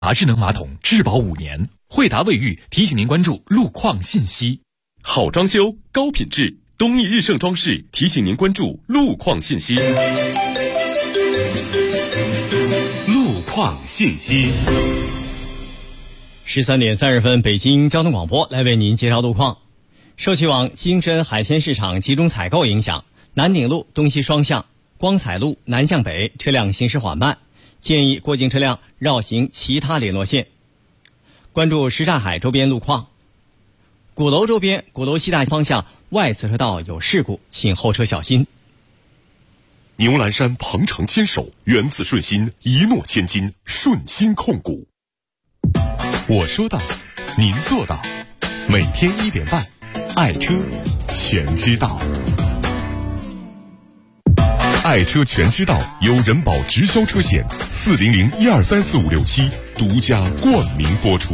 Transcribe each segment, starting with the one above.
智能马桶质保5年。惠达卫浴提醒您关注路况信息。 好装修，高品质，东义日盛装饰提醒您关注路况信息。路况信息。 13点30分，北京交通广播来为您介绍路况。受其往金深海鲜市场集中采购影响，南鼎路东西双向、光彩路南向北车辆行驶缓慢，建议过境车辆绕行其他联络线。关注什刹海周边路况。鼓楼周边鼓楼西大方向外侧车道有事故，请后车小心。 牛栏山鹏程牵手，源自顺心，一诺千金，顺心控股。我说到，您做到。每天1点半，爱车全知道。爱车全知道由人保直销车险400123456独家冠名播出。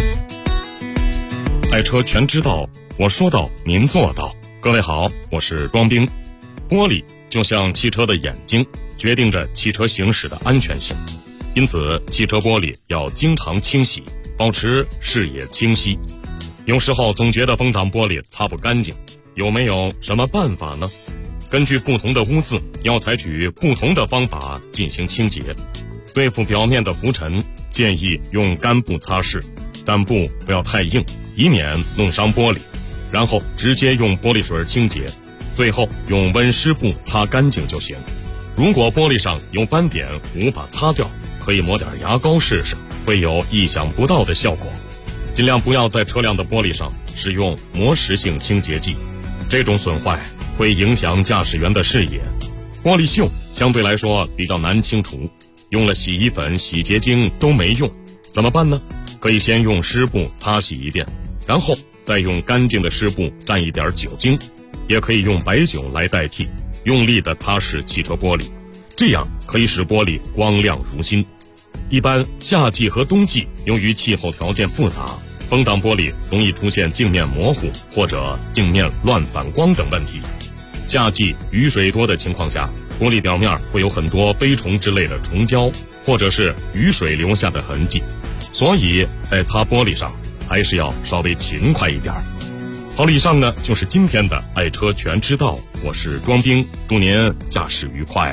爱车全知道，我说到您做到。各位好，我是光兵。玻璃就像汽车的眼睛，决定着汽车行驶的安全性，因此汽车玻璃要经常清洗，保持视野清晰。有时候总觉得风挡玻璃擦不干净，有没有什么办法呢？根据不同的污渍，要采取不同的方法进行清洁。对付表面的浮尘，建议用干布擦拭，但布不要太硬，以免弄伤玻璃。然后直接用玻璃水清洁，最后用温湿布擦干净就行。如果玻璃上有斑点无法擦掉，可以抹点牙膏试试，会有意想不到的效果。尽量不要在车辆的玻璃上使用磨蚀性清洁剂，这种损坏会影响驾驶员的视野。玻璃锈相对来说比较难清除，用了洗衣粉、洗洁精都没用，怎么办呢？可以先用湿布擦洗一遍，然后再用干净的湿布蘸一点酒精，也可以用白酒来代替，用力地擦拭汽车玻璃，这样可以使玻璃光亮如新。一般夏季和冬季由于气候条件复杂，风挡玻璃容易出现镜面模糊或者镜面乱反光等问题。夏季雨水多的情况下，玻璃表面会有很多飞虫之类的虫胶，或者是雨水留下的痕迹，所以在擦玻璃上还是要稍微勤快一点。好了，以上呢就是今天的爱车全知道，我是庄兵，祝您驾驶愉快。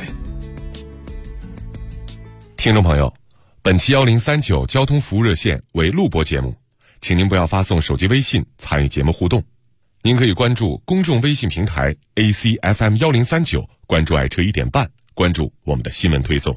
听众朋友，本期1039交通服务热线为录播节目，请您不要发送手机微信参与节目互动。您可以关注公众微信平台 ACFM1039，关注爱车1点半，关注我们的新闻推送。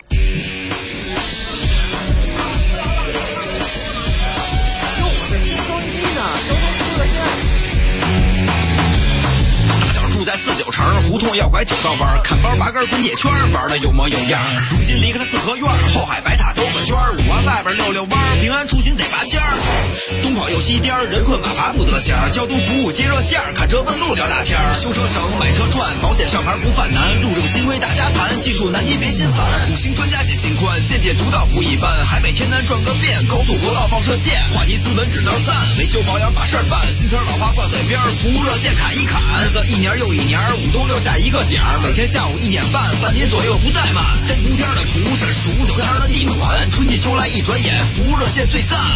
在49城胡同要拐9道弯，看包拔根滚铁圈，玩的有模有样。如今离开了四合院，后海白塔兜个圈，5环外边溜弯，平安出行得拔尖儿。东跑又西颠，人困马乏不得闲。交通服务接热线，看车问路聊大天。修车省，买车赚，保险上牌不犯难。路政新规大家谈，技术难题别心烦。5星专家解心宽，见解独到不一般。海北天南转个遍，高速国道放射线，话题斯文指那赞，维修保养把事儿办。新词老话挂嘴边，服务热线砍一砍。一年又一年，5冬6夏一个点儿，每天下午1点半，半年左右不怠慢。3伏天的土审，数9天的地暖，春季秋来一转眼，服务热线最赞。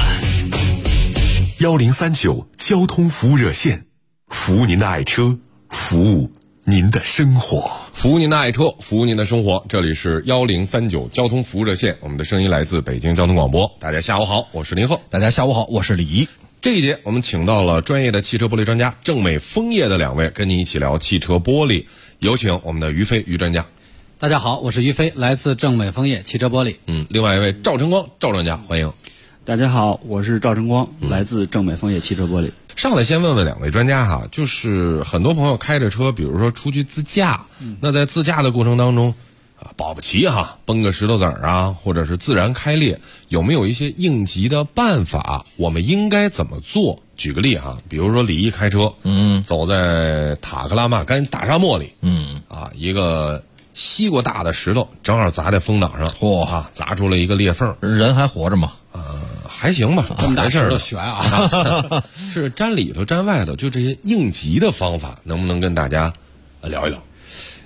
1039交通服务热线，服务您的爱车，服务您的生活， 服务您的爱车，服务您的生活。这里是1039交通服务热线，我们的声音来自北京交通广播。大家下午好，我是林鹤。 大家下午好，我是李怡。 这一节我们请到了专业的汽车玻璃专家正美枫叶的2位，跟您一起聊汽车玻璃。有请我们的于飞于专家。 大家好，我是于飞，来自正美枫叶汽车玻璃。 另外一位赵晨光赵专家，欢迎。 大家好，我是赵晨光，来自正美枫叶汽车玻璃。 上来先问问2位专家哈，就是很多朋友开着车，比如说出去自驾，那在自驾的过程当中保不齐崩个石头子儿啊，或者是自然开裂，有没有一些应急的办法？我们应该怎么做？举个例比如说李毅开车，走在塔克拉玛干大沙漠里，一个西瓜大的石头正好砸在风挡上，砸出了一个裂缝。 人还活着吗？ 还行吧， 这么大石头悬啊！ 是粘里头粘外头，就这些应急的方法，能不能跟大家聊一聊？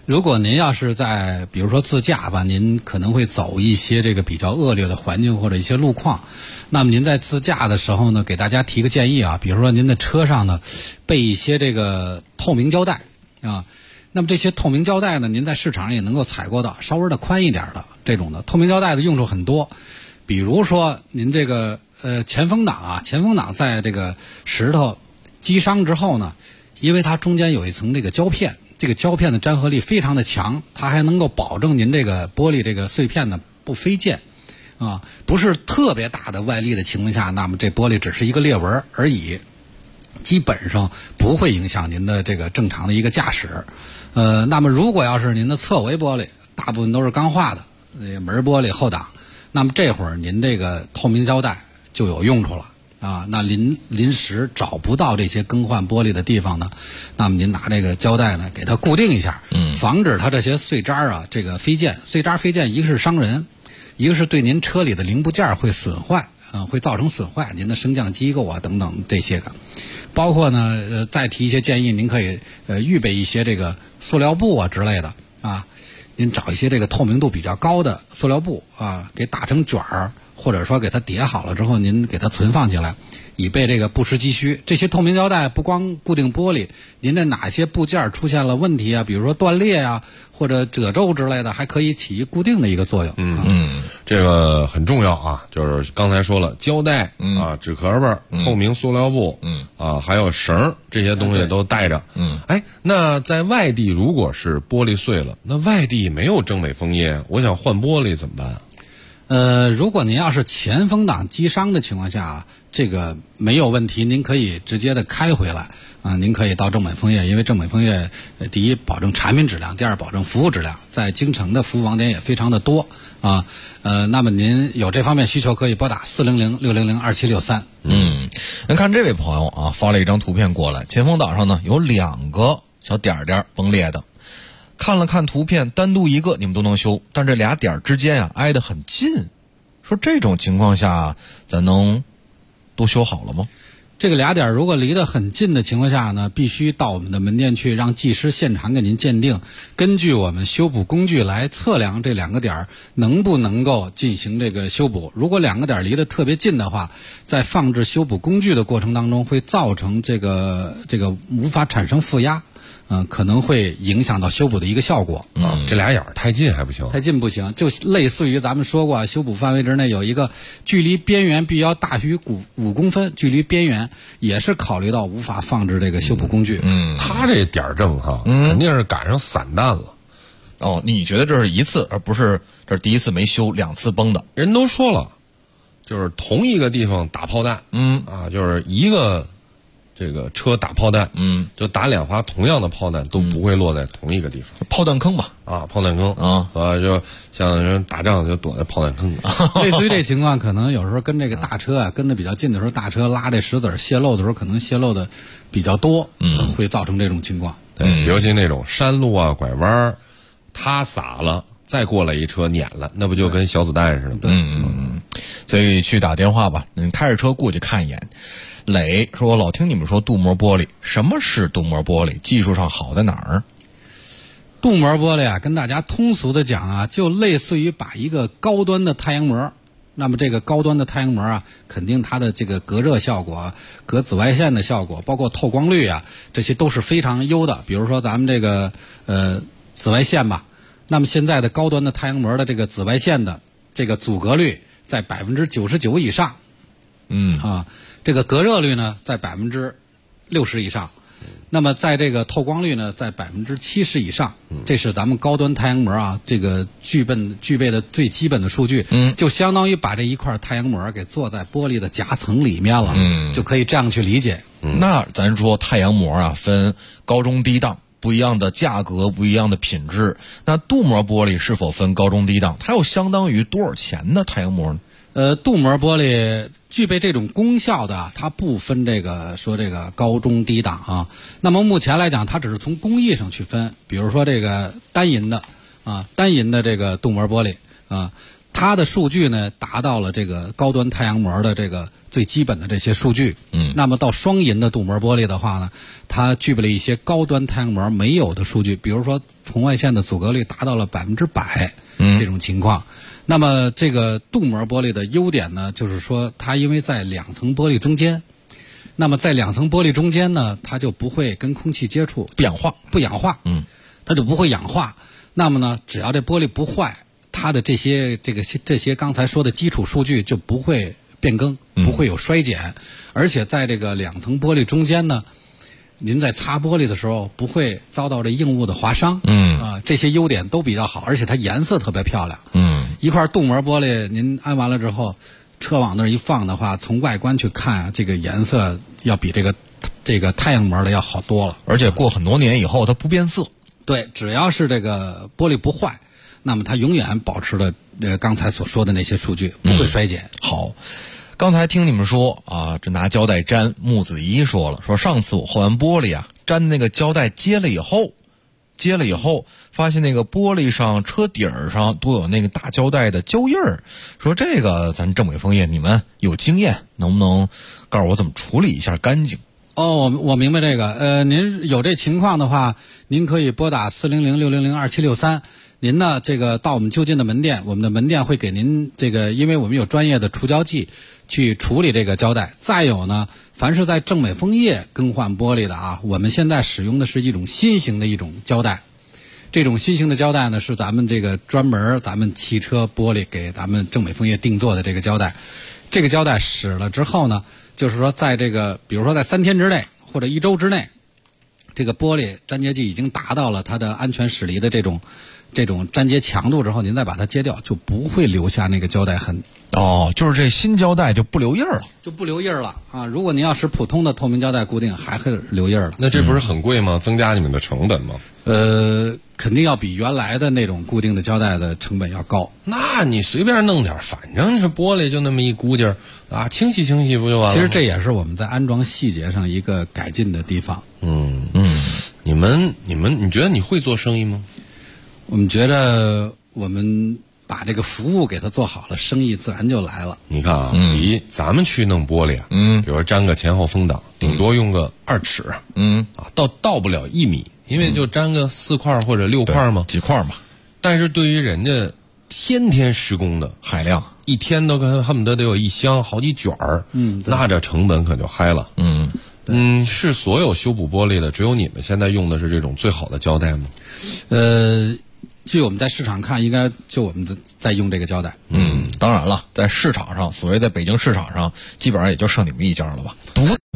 如果您要是在比如说自驾吧，您可能会走一些这个比较恶劣的环境或者一些路况，那么您在自驾的时候呢，给大家提个建议啊，比如说您的车上呢备一些这个透明胶带啊，那么这些透明胶带呢，您在市场上也能够采购到稍微的宽一点的这种的透明胶带的用处很多，比如说您这个前风挡在这个石头击伤之后呢，因为它中间有一层这个胶片，这个胶片的粘合力非常的强，它还能够保证您这个玻璃这个碎片呢不飞溅啊，不是特别大的外力的情况下，那么这玻璃只是一个裂纹而已，基本上不会影响您的这个正常的一个驾驶。那么如果要是您的侧围玻璃大部分都是钢化的门玻璃后挡，那么这会儿您这个透明胶带就有用处了啊。那临时找不到这些更换玻璃的地方呢，那么您拿这个胶带呢给它固定一下，防止它这些碎渣啊这个飞溅。碎渣飞溅，一个是伤人，一个是对您车里的零部件会损坏会造成损坏，您的升降机构啊等等这些个。包括呢再提一些建议，您可以预备一些这个塑料布啊之类的啊，您找一些这个透明度比较高的塑料布啊，给打成卷儿，或者说给它叠好了之后，您给它存放起来，以备这个不时之需。这些透明胶带不光固定玻璃，您的哪些部件出现了问题啊，比如说断裂啊或者褶皱之类的，还可以起固定的一个作用。 这个很重要啊，就是刚才说了，胶带啊、纸壳儿、透明塑料布，还有绳儿，这些东西都带着。那在外地如果是玻璃碎了，那外地没有正美枫叶，我想换玻璃怎么办？ 如果您要是前风挡击伤的情况下，这个没有问题，您可以直接的开回来啊。您可以到正美枫叶，因为正美枫叶第一保证产品质量，第二保证服务质量，在京城的服务网点也非常的多啊。那么您有这方面需求，可以拨打400-600-2763。 您看这位朋友啊，发了一张图片过来，前风挡上呢有2个小点点崩裂的。看了看图片，单独一个你们都能修，但这俩点之间啊挨得很近，说这种情况下咱能都修好了吗？ 这个俩点如果离得很近的情况下呢，必须到我们的门店去，让技师现场给您鉴定，根据我们修补工具来测量这2个点能不能够进行这个修补。如果2个点离得特别近的话，在放置修补工具的过程当中，会造成这个无法产生负压。可能会影响到修补的一个效果。 这俩眼儿太近还不行， 太近不行，就类似于咱们说过，修补范围之内有一个距离边缘必要大于5公分，距离边缘也是考虑到无法放置这个修补工具。 他这点正哈，肯定是赶上散弹了。 哦，你觉得这是一次，而不是这是第一次没修，2次崩的？ 人都说了，就是同一个地方打炮弹，就是一个。这个车打炮弹，就打2发同样的炮弹都不会落在同一个地方， 炮弹坑吧？ 炮弹坑啊，就像人打仗就躲在炮弹坑里。 类似于这情况，可能有时候跟这个大车啊跟得比较近的时候，大车拉这石子泄漏的时候，可能泄漏的比较多，会造成这种情况。 对，尤其那种山路啊、拐弯，它洒了，再过来一车碾了，那不就跟小子弹似的？ 所以去打电话吧，你开着车过去看一眼。磊说：“我老听你们说镀膜玻璃，什么是镀膜玻璃？技术上好在哪儿？” 镀膜玻璃啊，跟大家通俗的讲啊，就类似于把一个高端的太阳膜，那么这个高端的太阳膜啊，肯定它的这个隔热效果、隔紫外线的效果，包括透光率啊，这些都是非常优的。比如说咱们这个紫外线吧，那么现在的高端的太阳膜的这个紫外线的这个阻隔率在99%以上，这个隔热率呢在60%以上，那么在这个透光率呢在70%以上，这是咱们高端太阳膜啊这个具备的最基本的数据，就相当于把这一块太阳膜给做在玻璃的夹层里面了，就可以这样去理解。 那咱说太阳膜啊分高中低档，不一样的价格，不一样的品质，那镀膜玻璃是否分高中低档？它又相当于多少钱的太阳膜呢？ 镀膜玻璃具备这种功效的，它不分这个高中低档啊。那么目前来讲，它只是从工艺上去分，比如说这个单银的这个镀膜玻璃啊， 它的数据呢达到了这个高端太阳膜的这个最基本的这些数据。那么到双银的镀膜玻璃的话呢，它具备了一些高端太阳膜没有的数据，比如说红外线的阻隔率达到了100%这种情况。那么这个镀膜玻璃的优点呢，就是说它因为在2层玻璃中间，那么在2层玻璃中间呢，它就不会跟空气接触，不氧化，它就不会氧化。那么呢，只要这玻璃不坏，它的这些刚才说的基础数据就不会变更，不会有衰减。而且在这个2层玻璃中间呢，您在擦玻璃的时候不会遭到这硬物的划伤。这些优点都比较好，而且它颜色特别漂亮。一块镀膜玻璃您安完了之后，车往那儿一放的话，从外观去看啊，这个颜色要比这个太阳膜的要好多了。 而且过很多年以后它不变色。 对，只要是这个玻璃不坏，那么它永远保持了刚才所说的那些数据，不会衰减。 好，刚才听你们说啊，这拿胶带粘，木子怡说了，说上次我换完玻璃啊，粘那个胶带接了以后，发现那个玻璃上、车底儿上都有那个大胶带的胶印儿。说这个咱正美枫叶你们有经验，能不能告诉我怎么处理一下干净？ 我明白这个。您有这情况的话，您可以拨打400-600-2763。您呢，这个到我们就近的门店，我们的门店会给您这个，因为我们有专业的除胶剂去处理这个胶带。再有呢，凡是在正美枫叶更换玻璃的啊，我们现在使用的是一种新型的一种胶带。这种新型的胶带呢，是咱们这个专门咱们汽车玻璃给咱们正美枫叶定做的这个胶带。这个胶带使了之后呢，就是说在这个比如说在3天之内或者1周之内，这个玻璃粘接剂已经达到了它的安全驶离的这种粘接强度之后，您再把它揭掉，就不会留下那个胶带痕。 就是这新胶带就不留印儿了，啊！如果您要是普通的透明胶带固定，还会留印儿了。 那这不是很贵吗？增加你们的成本吗？ 肯定要比原来的那种固定的胶带的成本要高。 那你随便弄点，反正是玻璃就那么一估计儿啊，清洗不就完了？ 其实这也是我们在安装细节上一个改进的地方。 你觉得你会做生意吗？ 我们觉得我们把这个服务给它做好了，生意自然就来了。 你看啊，咱们去弄玻璃啊，比如说粘个前后风挡，顶多用个2尺，到不了1米，因为就粘个4块或者6块嘛， 几块嘛。 但是对于人家天天施工的海量， 一天都恨不得有1箱好几卷儿，那这成本可就嗨了。是所有修补玻璃的，只有你们现在用的是这种最好的胶带吗？ 据我们在市场看，应该就我们在用这个胶带。 当然了，在市场上，所谓在北京市场上，基本上也就剩你们一家了吧？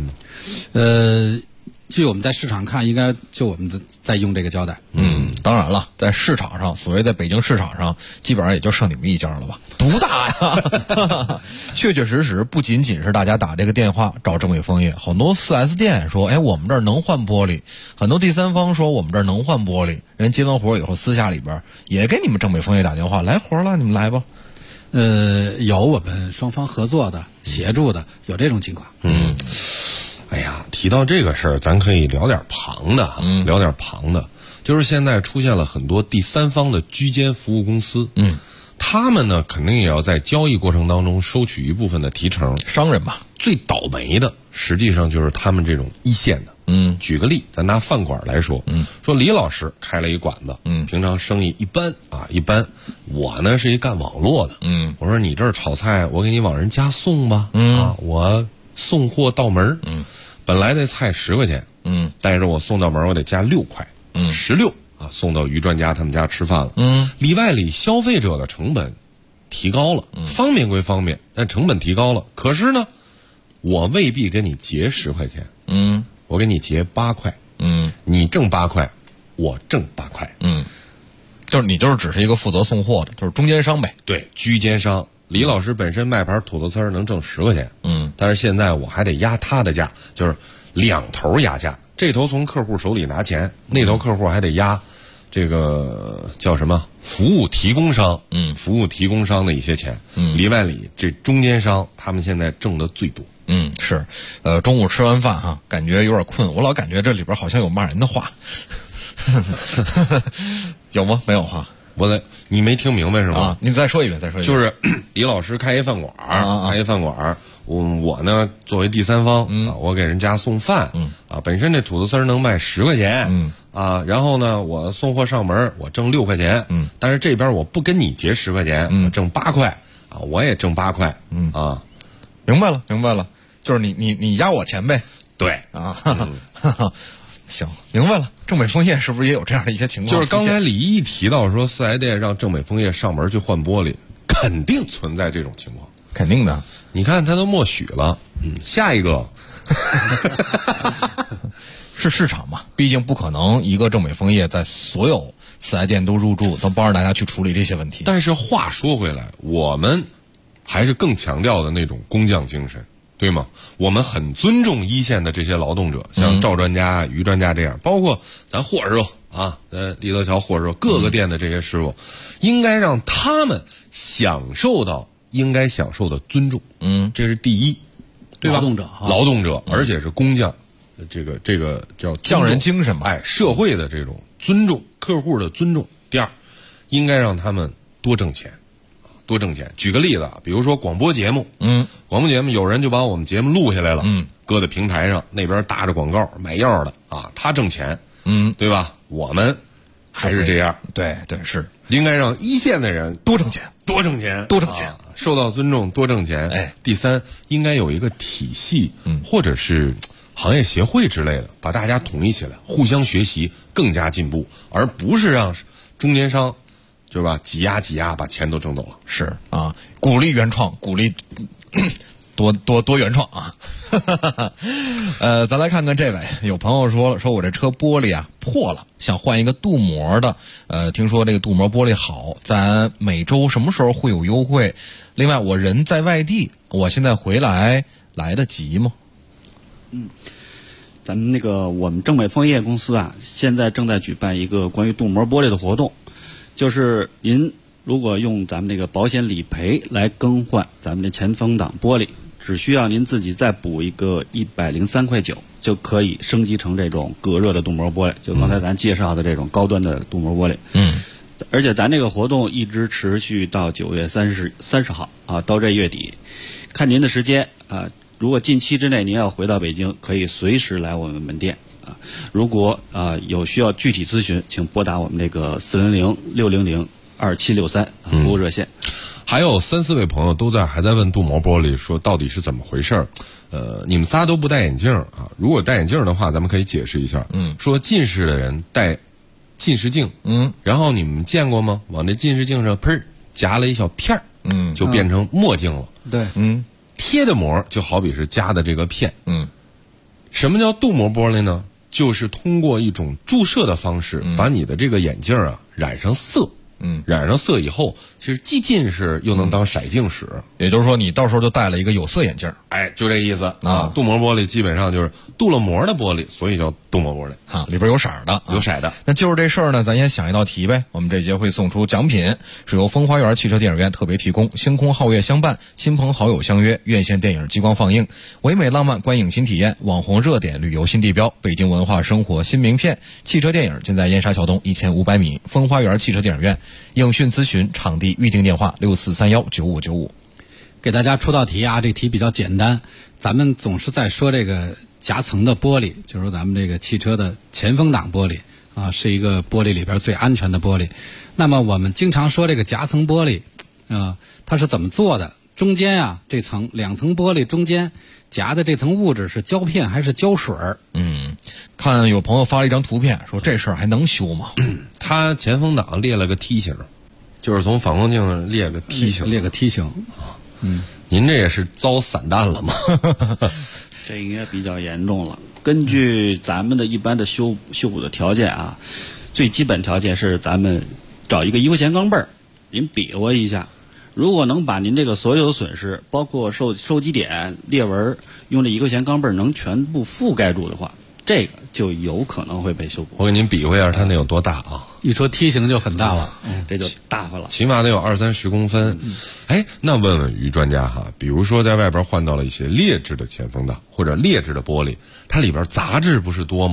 据我们在市场看，应该就我们在用这个胶带。 当然了，在市场上，所谓在北京市场上，基本上也就剩你们一家了吧？独大呀！确确实实，不仅仅是大家打这个电话找正美枫叶，很多 4S 店说，我们这儿能换玻璃；很多第三方说我们这儿能换玻璃。人接完活以后，私下里边也给你们正美枫叶打电话，来活了，你们来吧。 有我们双方合作的、协助的，有这种情况。 哎呀，提到这个事儿，咱可以聊点旁的，就是现在出现了很多第三方的居间服务公司，他们呢肯定也要在交易过程当中收取一部分的提成， 商人嘛。 最倒霉的实际上就是他们这种一线的。举个例，咱拿饭馆来说，说李老师开了一馆子，平常生意一般，我呢是一干网络的，我说你这儿炒菜，我给你往人家送吧，我送货到门，本来这菜10块钱，但是我送到门我得加6块，16送到于专家他们家吃饭了，里外里消费者的成本提高了，方便归方便，但成本提高了，可是呢，我未必给你结10块钱，我给你结8块，你挣8块，我挣8块， 就是你就是只是一个负责送货的，就是中间商呗。 对，居间商。李老师本身卖盘土豆丝儿能挣10块钱，但是现在我还得压他的价，就是2头压价，这头从客户手里拿钱，那头客户还得压这个叫什么服务提供商，服务提供商的一些钱，里外里这中间商他们现在挣的最多。 是，中午吃完饭感觉有点困，我老感觉这里边好像有骂人的话，有吗？没有哈。 你没听明白是吗？ 啊，你再说一遍， 就是李老师开一饭馆，开一饭馆，我呢作为第三方啊，我给人家送饭，本身这土豆丝能卖10块钱，然后呢我送货上门我挣6块钱，但是这边我不跟你结10块钱，我挣8块啊，我也挣8块， 明白了，就是你压我钱呗， 对啊，行，明白了。正美枫叶是不是也有这样的一些情况？ 就是刚才李一提到说4S店让正美枫叶上门去换玻璃，肯定存在这种情况， 肯定的。 你看他都默许了，下一个是市场嘛，毕竟不可能一个正美枫叶在所有4S店都入驻，都帮着大家去处理这些问题。 但是话说回来，我们还是更强调的那种工匠精神。对吗？我们很尊重一线的这些劳动者，像赵专家、于专家这样，包括咱霍师傅啊，立德桥霍师傅，各个店的这些师傅，应该让他们享受到应该享受的尊重。这是第一，对吧？劳动者，而且是工匠，这个叫匠人精神嘛。 社会的这种尊重，客户的尊重。第二，应该让他们多挣钱。举个例子啊，比如说广播节目，广播节目有人就把我们节目录下来了，搁在平台上，那边搭着广告卖药的啊，他挣钱，对吧？我们还是这样， 对，是应该让一线的人多挣钱， 受到尊重，多挣钱。第三，应该有一个体系，或者是行业协会之类的，把大家统一起来，互相学习，更加进步，而不是让中间商。对吧？挤压，把钱都挣走了。 是啊，鼓励原创，鼓励多原创啊。咱来看看这位，有朋友说我这车玻璃啊破了，想换一个镀膜的。听说这个镀膜玻璃好，咱每周什么时候会有优惠？另外，我人在外地，我现在回来得及吗？ 咱们我们正美枫叶公司啊，现在正在举办一个关于镀膜玻璃的活动。就是您如果用咱们这个保险理赔来更换咱们的前风挡玻璃，只需要您自己再补一个103.9块，就可以升级成这种隔热的镀膜玻璃，就刚才咱介绍的这种高端的镀膜玻璃。而且咱这个活动一直持续到9月30号啊，到这月底，看您的时间啊。如果近期之内您要回到北京，可以随时来我们门店。如果有需要具体咨询，请拨打我们这个400-600-2763服务热线。 还有3-4位朋友还在问镀膜玻璃，说到底是怎么回事？你们仨都不戴眼镜啊？如果戴眼镜的话，咱们可以解释一下。说近视的人戴近视镜，然后你们见过吗？往这近视镜上砰夹了一小片儿，就变成墨镜了。 对， 贴的膜就好比是夹的这个片。什么叫镀膜玻璃呢？就是通过一种注射的方式，把你的这个眼镜啊染上色。染上色以后，其实既近视又能当色镜使。 也就是说，你到时候就戴了一个有色眼镜。 就这意思啊。镀膜玻璃基本上就是镀了膜的玻璃，所以叫镀膜玻璃啊，里边有色的， 有色的。 那就是这事儿呢，咱也想一道题呗。我们这节会送出奖品，是由风花园汽车电影院特别提供，星空皓月相伴，亲朋好友相约，院线电影激光放映，唯美浪漫观影新体验，网红热点旅游新地标，北京文化生活新名片。汽车电影尽在燕莎桥东1500米，风花园汽车电影院。影讯咨询场地预订电话64319595。 给大家出道题啊，这题比较简单。咱们总是在说这个夹层的玻璃，就是说咱们这个汽车的前风挡玻璃啊，是一个玻璃里边最安全的玻璃。那么我们经常说这个夹层玻璃它是怎么做的？中间啊，这层2层玻璃中间夹的这层物质是胶片还是胶水？ 看有朋友发了一张图片，说这事儿还能修吗？ 他前风挡裂了个梯形，就是从反光镜上裂个梯形。您这也是遭散弹了吗？ 这应该比较严重了。根据咱们的一般的修补的条件啊，最基本条件是咱们找一个1块钱钢镚儿，您比划一下。如果能把您这个所有的损失，包括收集点、裂纹，用这1块钱钢镚儿能全部覆盖住的话，这个就有可能会被修补。 我给您比划一下它那有多大啊？ 一说梯形就很大了， 这就大发了， 起码得有20-30公分。那问问于专家哈，比如说在外边换到了一些劣质的前风挡或者劣质的玻璃，它里边杂质不是多吗？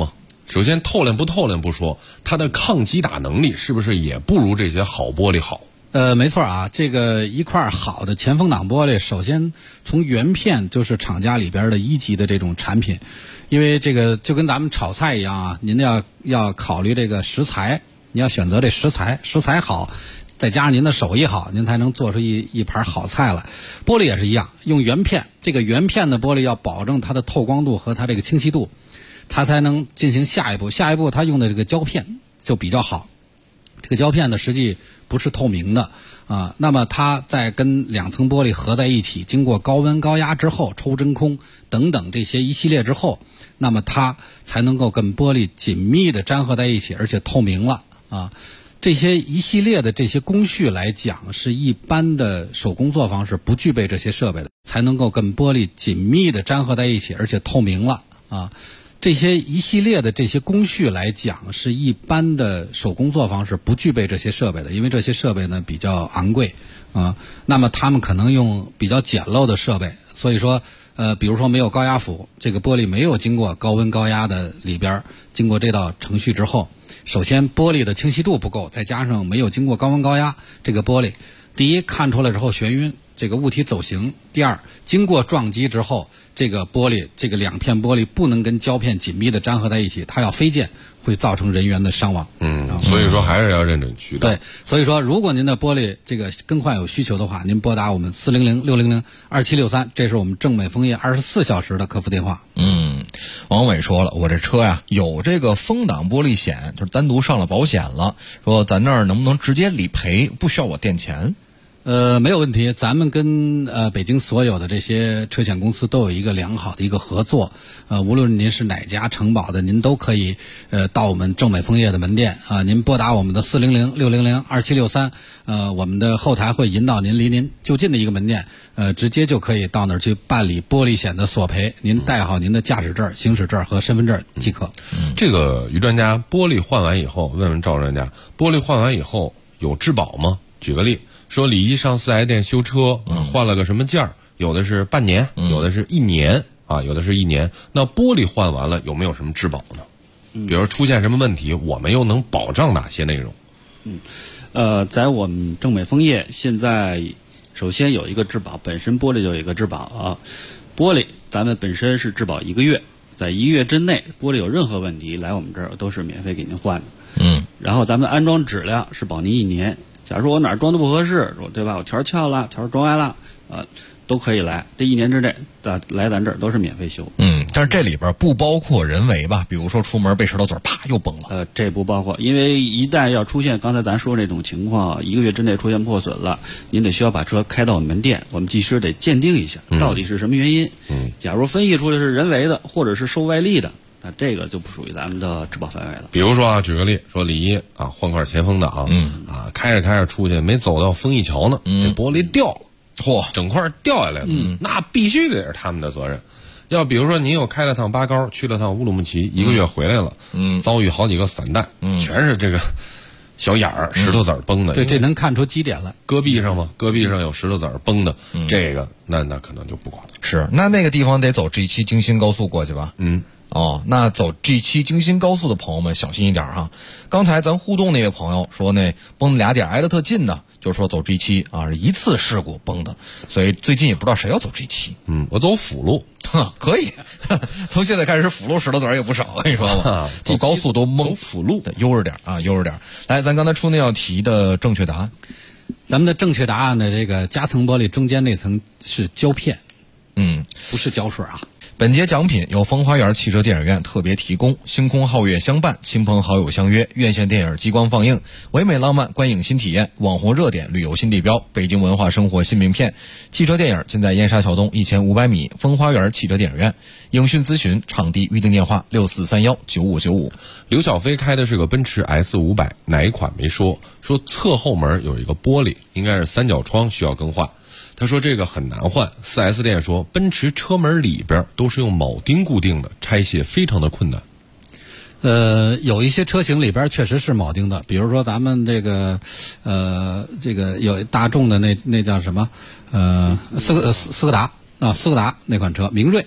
首先透亮不透亮不说，它的抗击打能力是不是也不如这些好玻璃好？ 没错啊，这个一块好的前风挡玻璃，首先从原片就是厂家里边的1级的这种产品，因为这个就跟咱们炒菜一样啊，您要考虑这个食材，你要选择这食材好，再加上您的手艺好，您才能做出一盘好菜来。玻璃也是一样，用原片，这个原片的玻璃要保证它的透光度和它这个清晰度，它才能进行下一步。下一步它用的这个胶片就比较好，这个胶片呢实际不是透明的啊，那么它在跟2层玻璃合在一起，经过高温高压之后，抽真空等等这些一系列之后，那么它才能够跟玻璃紧密的粘合在一起，而且透明了啊。这些一系列的这些工序来讲，是一般的手工作方式不具备这些设备的，才能够跟玻璃紧密的粘合在一起，而且透明了啊。这些一系列的这些工序来讲，是一般的手工作方式不具备这些设备的，因为这些设备呢比较昂贵啊。那么他们可能用比较简陋的设备，所以说比如说没有高压釜，这个玻璃没有经过高温高压的里边经过这道程序之后，首先玻璃的清晰度不够，再加上没有经过高温高压，这个玻璃第一看出来之后眩晕，这个物体走形；第二，经过撞击之后，这个玻璃这个2片玻璃不能跟胶片紧密的粘合在一起，它要飞溅，会造成人员的伤亡。 所以说还是要认准渠道。 对，所以说如果您的玻璃这个更换有需求的话，您拨打我们400-600-2763，这是我们正美枫叶24小时的客服电话。 王伟说了，我这车呀有这个风挡玻璃险，就是单独上了保险了，说咱那儿能不能直接理赔，不需要我垫钱？ 没有问题，咱们跟北京所有的这些车险公司都有一个良好的一个合作，无论您是哪家承保的，您都可以到我们正美枫叶的门店啊，您拨打我们的400-600-2763，我们的后台会引导您离您就近的一个门店，直接就可以到那儿去办理玻璃险的索赔，您带好您的驾驶证、行驶证和身份证即可。 这个于专家，玻璃换完以后，问问赵专家，玻璃换完以后有质保吗？举个例。说李一上4S店修车，换了个什么件儿，有的是半年，有的是1年啊，有的是1年。那玻璃换完了有没有什么质保呢？比如出现什么问题，我们又能保障哪些内容？ 在我们正美枫叶现在首先有一个质保，本身玻璃就有一个质保啊。玻璃咱们本身是质保1个月，在1个月之内，玻璃有任何问题来我们这儿都是免费给您换的。然后咱们的安装质量是保您1年。假如说我哪儿装的不合适，对吧？我条翘了，条装歪了，都可以来。这1年之内，来咱这儿都是免费修。 但是这里边不包括人为吧？比如说出门被石头子儿啪又崩了。 这不包括，因为一旦要出现刚才咱说这种情况，1个月之内出现破损了，您得需要把车开到我们门店，我们技师得鉴定一下到底是什么原因。假如分析出来是人为的，或者是受外力的。那这个就不属于咱们的质保范围了。 比如说啊，举个例，说李一啊换块前风挡，开着开着出去没走到丰益桥呢，这玻璃掉了，整块掉下来了，那必须得是他们的责任。要比如说您又开了趟八高，去了趟乌鲁木齐，1个月回来了，遭遇好几个散弹，全是这个小眼儿、石头子儿崩的。 对，这能看出基点来。 戈壁上吗？戈壁上有石头子儿崩的，这个那可能就不管了。 是，那个地方得走 G7 京新高速过去吧？那走 G7 京新高速的朋友们小心一点哈。刚才咱互动那位朋友说崩俩点挨得特近的，就是说走 G7 啊，是一次事故崩的，所以最近也不知道谁要走 G7。 我走辅路， 可以，从现在开始辅路石头子儿也不少，我跟你说吧，走高速都懵。 走辅路， 悠着点啊，悠着点。来，咱刚才出那道题的正确答案， 咱们的正确答案的这个夹层玻璃中间那层是胶片，不是胶水啊。 本节奖品由风花园汽车电影院特别提供，星空皓月相伴，亲朋好友相约，院线电影激光放映，唯美浪漫观影新体验，网红热点旅游新地标，北京文化生活新名片。汽车电影尽在燕莎桥东1500米风花园汽车电影院。影讯咨询场地预订电话64319595。 刘小飞开的是个奔驰 S500，哪一款没说侧后门有一个玻璃，应该是3角窗需要更换。他说这个很难换，4S 店说奔驰车门里边都是用铆钉固定的，拆卸非常的困难。 有一些车型里边确实是铆钉的，比如说咱们这个有大众的那叫什么斯柯达那款车明锐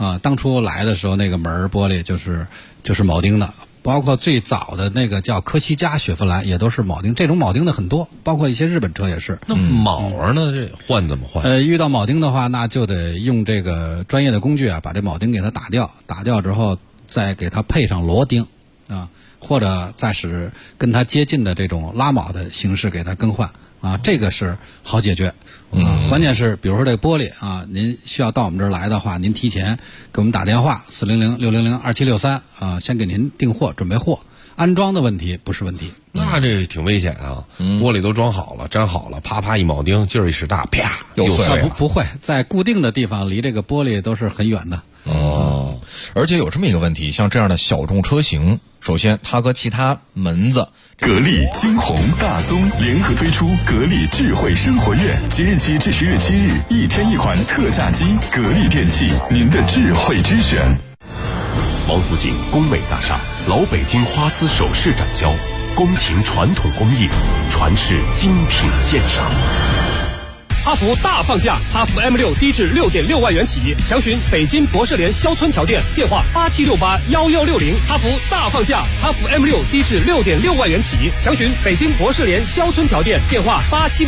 当初来的时候那个门玻璃就是铆钉的，包括最早的那个叫科西嘉雪佛兰也都是铆钉，这种铆钉的很多，包括一些日本车也是。 那铆儿呢？这换怎么换？ 遇到铆钉的话，那就得用这个专业的工具啊，把这铆钉给它打掉之后，再给它配上螺钉啊，或者再使跟它接近的这种拉铆的形式给它更换啊，这个是好解决。关键是比如说这个玻璃啊，您需要到我们这儿来的话，您提前给我们打电话400-600-2763啊，先给您订货准备货，安装的问题不是问题。 那这挺危险啊！玻璃都装好了粘好了，啪啪一铆钉，劲儿一使大，啪又碎了。 不会，在固定的地方离这个玻璃都是很远的。 而且有这么一个问题，像这样的小众车型，首先它和其他门子格力、金鸿、大松联合推出格力智慧生活院，即日起至10月7日，1天1款特价机。格力电器，您的智慧之选。 王府井工美大厦老北京花丝首饰展销，宫廷传统工艺，传世精品鉴赏。 哈弗大放价，哈弗 M6 低至6.6万元起，详询北京博士联肖村桥店，电话87681160。哈弗大放价，哈弗 M6 低至6.6万元起，详询北京博士联肖村桥店，电话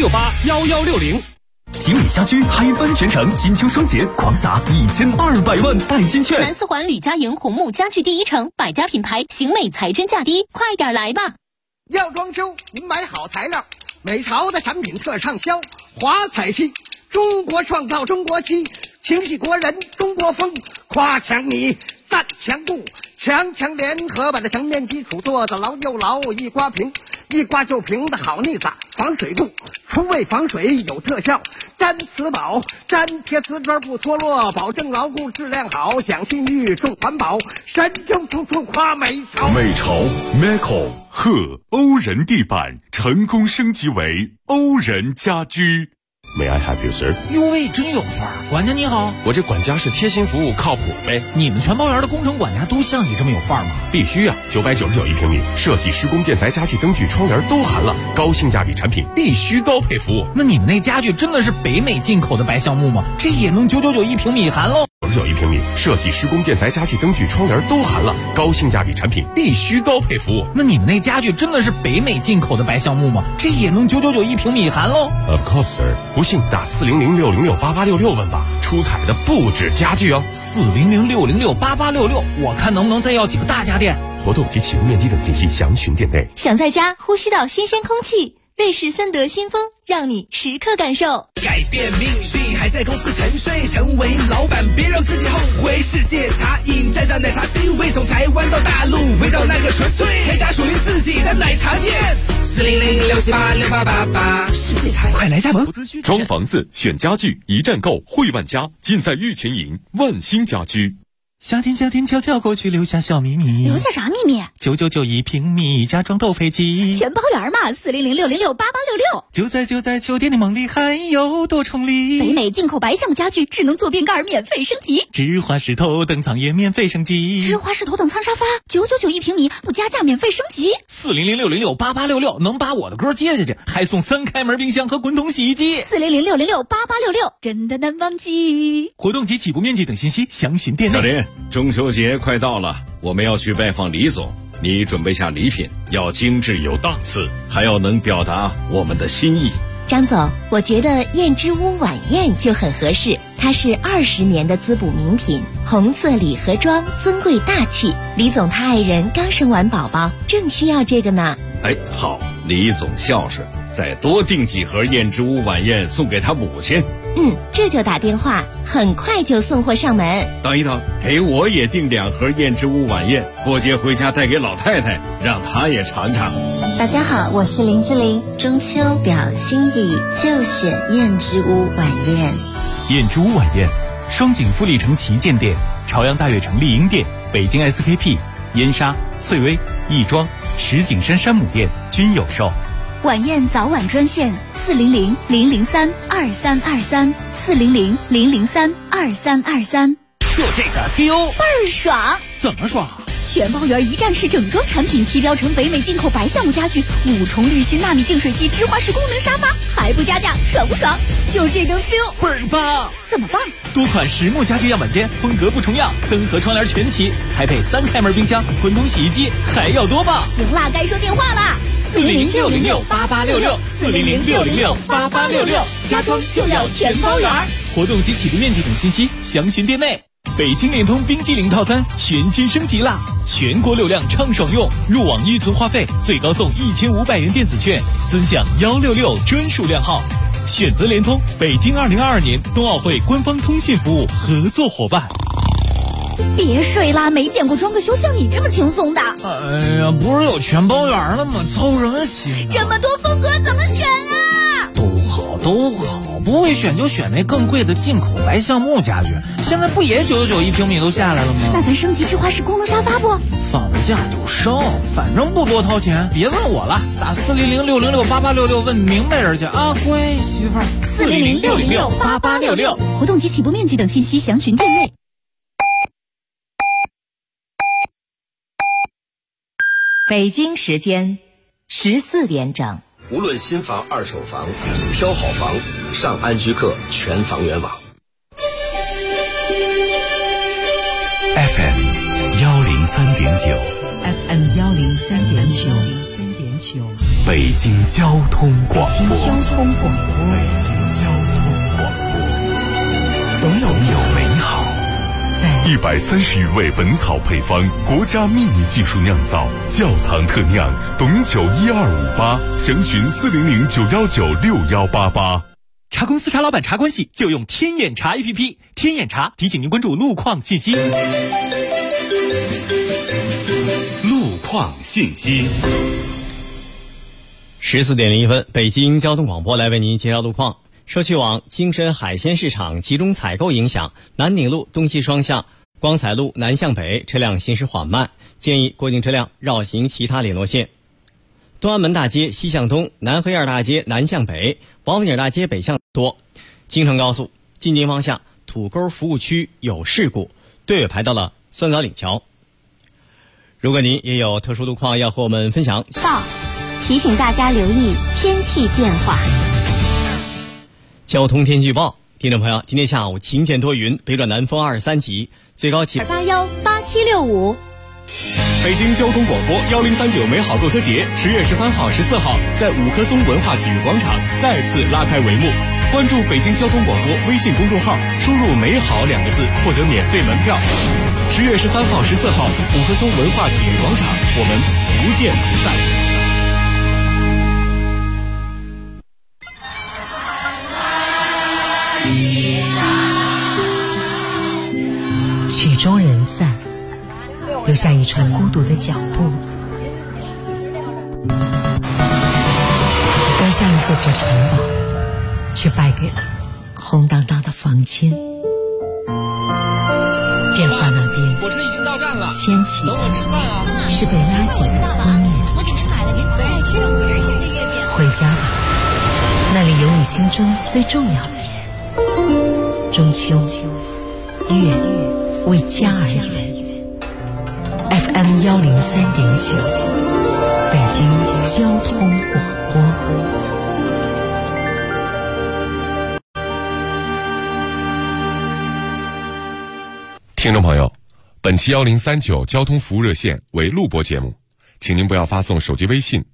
87681160。 锦鲤家居嗨翻全城，金秋双节狂撒1200万代金券。 南四环吕家营红木家具第一城，百家品牌，型美材真价低，快点来吧！ 要装修，您买好材料，美潮的产品特畅销。华彩漆，中国创造中国漆，情系国人中国风，夸强你赞强固，强联合把这墙面基础做得牢又牢，一刮平一刮就平的好腻子，防水度除味防水有特效，粘瓷宝粘贴瓷砖不脱落，保证牢固质量好，讲信誉重环保，神州处处夸美潮。 美潮 Meco 贺欧人地板成功升级为欧人家居。 May I help you, sir？ 哟喂，真有范儿！管家你好， 我这管家是贴心服务，靠谱呗。 你们全包园的工程管家都像你这么有范儿吗？ 必须啊！999一平米，设计、施工、建材、家具、灯具、窗帘都含了，高性价比产品，必须高配服务。 那你们那家具真的是北美进口的白橡木吗？这也能999一平米含喽 ？999一平米，设计、施工、建材、家具、灯具、窗帘都含了，高性价比产品，必须高配服务。 那你们那家具真的是北美进口的白橡木吗？这也能999一平米含喽 ？Of course, sir。不信打400-606-8866问吧，出彩的不止家具哦。 400-606-8866，我看能不能再要几个大家电。 活动及启用面积等信息详询店内。 想在家呼吸到新鲜空气，瑞士森德新风让你时刻感受。 改变命运还在公司沉睡，成为老板别让自己后悔。世界茶饮沾上奶茶 C 位，从台湾到大陆，味道那个纯粹，开家属于自己的奶茶店。400-678-6888，世界茶快来加盟。 装房子选家具一站购，汇万家，尽在玉群营万兴家居。 夏天悄悄过去，留下小秘密。 留下啥秘密 ？999一平米，家装购配机， 全包圆嘛！400-606-8866。 就在酒店的梦里，还有多重礼。 北美进口白橡木家具，智能坐便盖免费升级， 芝华士头等舱也免费升级， 芝华士头等舱沙发999一平米，不加价免费升级。 400-606-8866能把我的歌接下去，还送3开门冰箱和滚筒洗衣机。 400-606-8866真的难忘记。 活动及起步面积等信息详询店内。 小林，中秋节快到了，我们要去拜访李总，你准备下礼品，要精致有档次，还要能表达我们的心意。 张总，我觉得燕之屋晚宴就很合适，它是20年的滋补名品，红色礼盒装，尊贵大气。李总他爱人刚生完宝宝，正需要这个呢。 哎，好，李总孝顺，再多订几盒燕之屋晚宴送给他母亲。 这就打电话，很快就送货上门。 等一等，给我也订2盒燕之屋晚宴，过节回家带给老太太，让她也尝尝。 大家好，我是林志玲，中秋表心意就选燕之屋晚宴。 燕之屋晚宴，双井富力城旗舰店、朝阳大悦城丽婴店、北京 SKP、燕莎、翠微、亦庄、石景山山姆店均有售。 晚宴早晚专线400-003-2323 400-003-2323。 就这个 feel 倍儿爽。 怎么爽？ 全包圆一站式整装产品，提标成北美进口白橡木家具，5重滤芯纳米净水机，直滑式功能沙发，还不加价，爽不爽？就这个 feel 倍儿棒！ 怎么棒？ 多款实木家具样板间，风格不重样，灯和窗帘全齐，还配3开门冰箱、滚筒洗衣机，还要多棒！ 行啦，该说电话啦，400-606-8866，400-606-8866，家装就要全包圆。 活动及起步面积等信息详询店内。北京联通冰激凌套餐全新升级啦！全国流量畅爽用，入网预存话费最高送1500元电子券，尊享166专属量号。选择联通，北京2022年冬奥会官方通信服务合作伙伴。 别睡啦，没见过装个修像你这么轻松的。 哎呀，不是有全包圆了吗？操什么心？ 这么多风格怎么选啊？ 都好，不会选就选那更贵的进口白橡木家具，现在不也991平米都下来了吗？ 那咱升级直滑式功能沙发不？ 放假就升，反正不多掏钱，别问我了，打400-606-8866问明白人去啊，乖媳妇儿。 400-606-8866，活动及起步面积等信息详询店内。 北京时间14点整。 无论新房、二手房，挑好房，上安居客全房源网。 FM 103.9 FM 103.9， 北京交通广播。 北京交通广播， 总有美好。130余味本草配方，国家秘密技术酿造，窖藏特酿，董酒12588，详询400-919-6188。 茶公司茶老板茶关系就用天眼茶 APP， 天眼茶提醒您关注路况信息。 路况信息。 14点01分，北京交通广播来为您介绍路况。社区网金深海鲜市场集中采购影响，南宁路东西双向、光彩路南向北车辆行驶缓慢，建议过境车辆绕行其他联络线。东安门大街西向东、南河沿大街南向北、王府井大街北向多。京承高速进京方向土沟服务区有事故，队尾排到了酸枣岭桥。如果您也有特殊路况要和我们分享， 提醒大家留意天气变化。 交通天气预报，听众朋友，今天下午晴间多云，北转南风23级，最高气 818765。 北京交通广播1039美好购车节10月13号、14号在五棵松文化体育广场再次拉开帷幕。关注北京交通广播微信公众号，输入“美好”2个字，获得免费门票。10月13号、14号，五棵松文化体育广场，我们不见不散。 曲终人散，留下一串孤独的脚步，登上一座座城堡，却败给了空荡荡的房间。电话那边， 火车已经到站了， 掀起等我吃饭啊！ 是被拉紧的思念。 我给您买了您最爱吃的5仁馅的月饼。 回家吧，那里有你心中最重要的人。中秋，月为家而圆。FM 103.9，北京交通广播。 听众朋友，本期1039交通服务热线为录播节目，请您不要发送手机微信。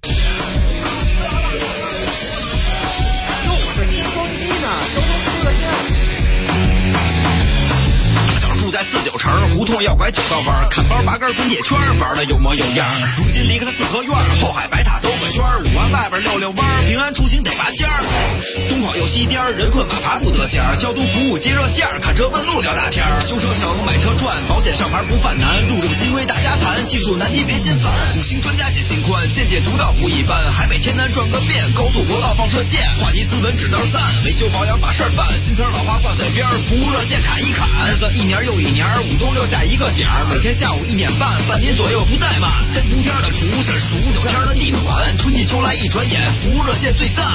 49城胡同要拐9道弯，看包拔根滚铁圈，玩的有模有样。如今离开了四合院，后海白塔兜个圈，5环外边溜弯，平安出行得拔尖儿。东跑又西颠，人困马乏不得闲。交通服务接热线，看车问路聊大天。修车省，买车赚，保险上牌不犯难。路政新规大家谈，技术难题别心烦。5星专家解心宽，见解独到不一般。海北天南转个遍，高速国道放射线，话题斯文指道赞，维修保养把事儿办。新词老话挂嘴边，服务热线砍一砍。日子一年又一年，5都留下一个点儿，每天下午1点半，半年左右不怠慢。3伏天的蒲是数9天的地暖，春季秋来一转眼，服务热线最赞。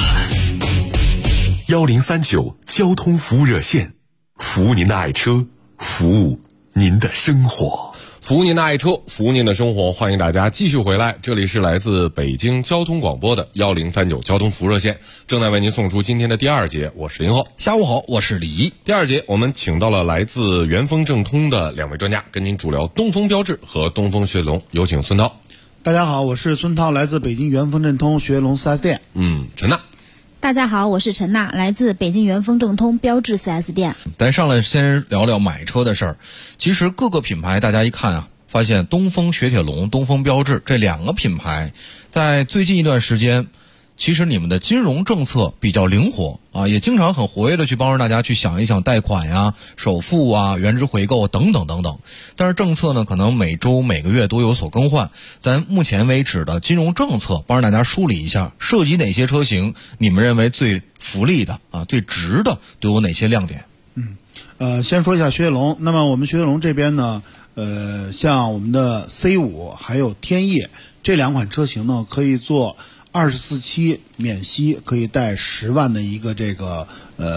1039交通服务热线，服务您的爱车，服务您的生活。 服务您的爱车，服务您的生活，欢迎大家继续回来。这里是来自北京交通广播的1039交通服务热线，正在为您送出今天的第二节。我是林浩。 下午好，我是李一。 第二节我们请到了来自元丰正通的两位专家，跟您主聊东风标致和东风雪铁龙。有请孙涛。 大家好，我是孙涛，来自北京元丰正通雪铁龙 4S 店。 陈娜。 大家好，我是陈娜，来自北京元丰正通标致 4S 店。 咱上来先聊聊买车的事儿。其实各个品牌大家一看啊，发现东风雪铁龙、东风标致这两个品牌在最近一段时间，其实你们的金融政策比较灵活啊，也经常很活跃的去帮助大家去想一想贷款呀、首付啊、原值回购等等等等。但是政策呢，可能每周每个月都有所更换。咱目前为止的金融政策，帮着大家梳理一下，涉及哪些车型，你们认为最福利的啊、最值的都有哪些亮点？ 先说一下雪铁龙。那么我们雪铁龙这边呢，像我们的 C5 还有天翼这两款车型呢，可以做24期免息，可以贷10万的一个这个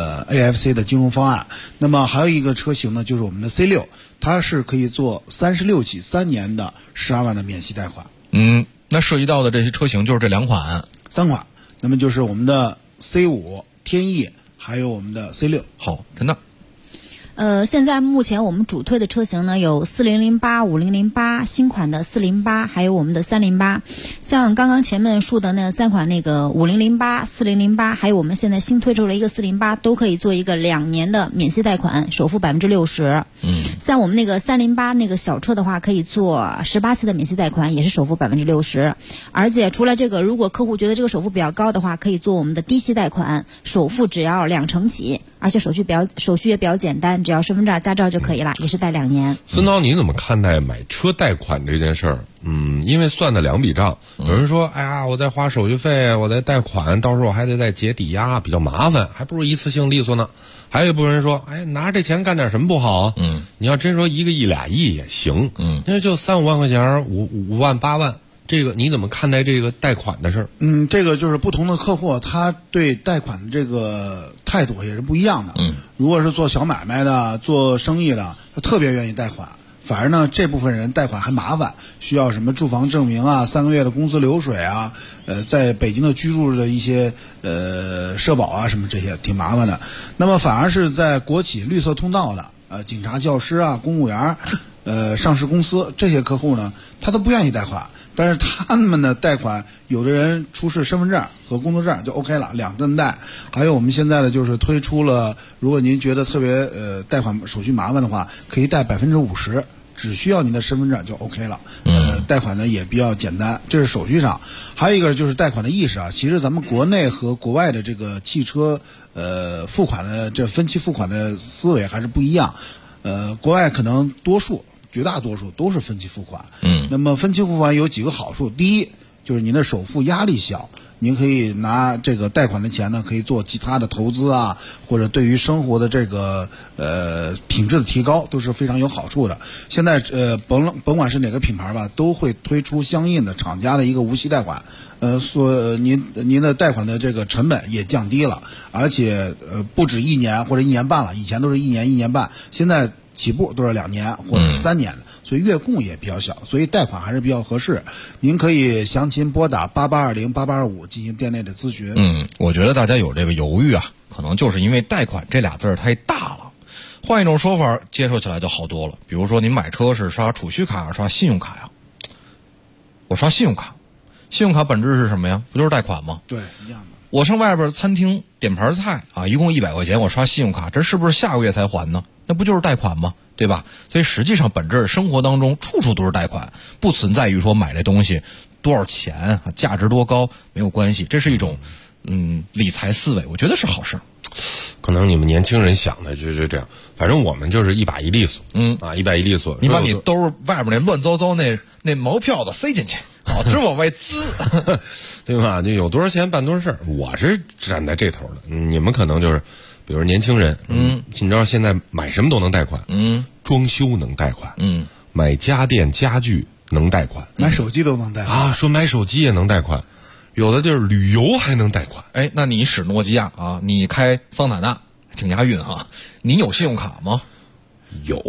AFC 的金融方案。那么还有一个车型呢，就是我们的 C6， 它是可以做36期3年的12万的免息贷款。 那涉及到的这些车型就是这3款。 那么就是我们的 C5、天翼还有我们的 C6。 好，真的。 现在目前我们主推的车型呢有4008、5008，新款的408，还有我们的308。像刚刚前面说的那3款，那个5008、4008，还有我们现在新推出了一个408，都可以做一个2年的免息贷款，首付60%。像我们那个308那个小车的话，可以做18期的免息贷款，也是首付60%。而且除了这个，如果客户觉得这个首付比较高的话，可以做我们的低息贷款，首付只要2成起，而且手续也比较简单，只要身份证、驾照就可以了，也是贷2年。 孙涛，你怎么看待买车贷款这件事儿？因为算的2笔账，有人说，哎呀，我在花手续费，我在贷款，到时候我还得再结抵押，比较麻烦，还不如一次性利索呢。还有一部分人说，哎，拿着这钱干点什么不好啊？你要真说1个亿、2亿也行，因为就3-5万块钱，5万、8万。这个你怎么看待这个贷款的事儿？ 这个就是不同的客户，他对贷款的这个态度也是不一样的。如果是做小买卖的、做生意的，他特别愿意贷款。反而呢，这部分人贷款还麻烦，需要什么住房证明啊、3个月的工资流水啊，在北京的居住的一些社保啊什么这些挺麻烦的。那么反而是在国企绿色通道的警察、教师啊、公务员、上市公司这些客户呢，他都不愿意贷款。但是他们的贷款，有的人出示身份证和工作证就 OK 了，2证贷。还有我们现在的就是推出了，如果您觉得特别贷款手续麻烦的话，可以贷50%，只需要您的身份证就 OK 了。贷款呢也比较简单，这是手续上。还有一个就是贷款的意识啊，其实咱们国内和国外的这个汽车付款的这分期付款的思维还是不一样。国外可能绝大多数都是分期付款。那么分期付款有几个好处，第一就是您的首付压力小，您可以拿这个贷款的钱呢，可以做其他的投资啊，或者对于生活的这个品质的提高都是非常有好处的。现在甭管是哪个品牌吧，都会推出相应的厂家的一个无息贷款，您的贷款的这个成本也降低了，而且不止1年或者1年半了，以前都是1年1年半，现在起步都是2年或者3年的，所以月供也比较小，所以贷款还是比较合适。您可以详情拨打8820、8825进行店内的咨询。 我觉得大家有这个犹豫啊，可能就是因为贷款这俩字太大了。换一种说法，接受起来就好多了。比如说您买车是刷储蓄卡、刷信用卡呀？我刷信用卡，信用卡本质是什么呀？不就是贷款吗？ 对，一样的。 我上外边餐厅点盘菜啊，一共100块钱，我刷信用卡，这是不是下个月才还呢？那不就是贷款吗？对吧？所以实际上本质生活当中处处都是贷款，不存在于说买这东西多少钱、价值多高没有关系，这是一种理财思维，我觉得是好事。 可能你们年轻人想的就是这样，反正我们就是一把一利索，一把一利索。 你把你兜外边那乱糟糟那毛票子塞进去，好，只往外滋， 对吧？就有多少钱办多少事儿。我是站在这头的，你们可能就是，比如年轻人，你知道现在买什么都能贷款，装修能贷款，买家电家具能贷款， 买手机都能贷款啊，说买手机也能贷款。有的地儿旅游还能贷款。 哎，那你使诺基亚你开桑塔纳，挺押韵哈。你有信用卡吗？ 有，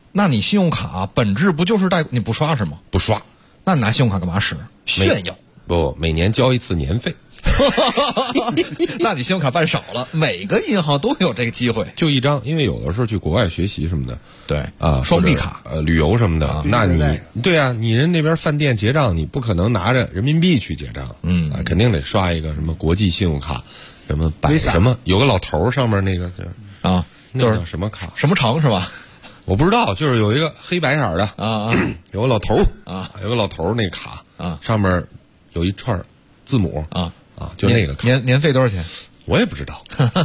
那你信用卡本质不就是你不刷是吗？ 不刷， 那你拿信用卡干嘛使？炫耀？ 不，每年交一次年费。 那你信用卡办少了，每个银行都有这个机会， 就一张，因为有的时候去国外学习什么的， 对啊， 双币卡， 旅游什么的，那你对啊，你人那边饭店结账，你不可能拿着人民币去结账，肯定得刷一个什么国际信用卡，什么什么，有个老头上面那个啊， 那叫什么卡？ 什么长是吧？ 我不知道，就是有一个黑白色的啊， 有个老头啊， 有个老头那卡啊， 上面有一串字母啊。 就那个年费多少钱？ 我也不知道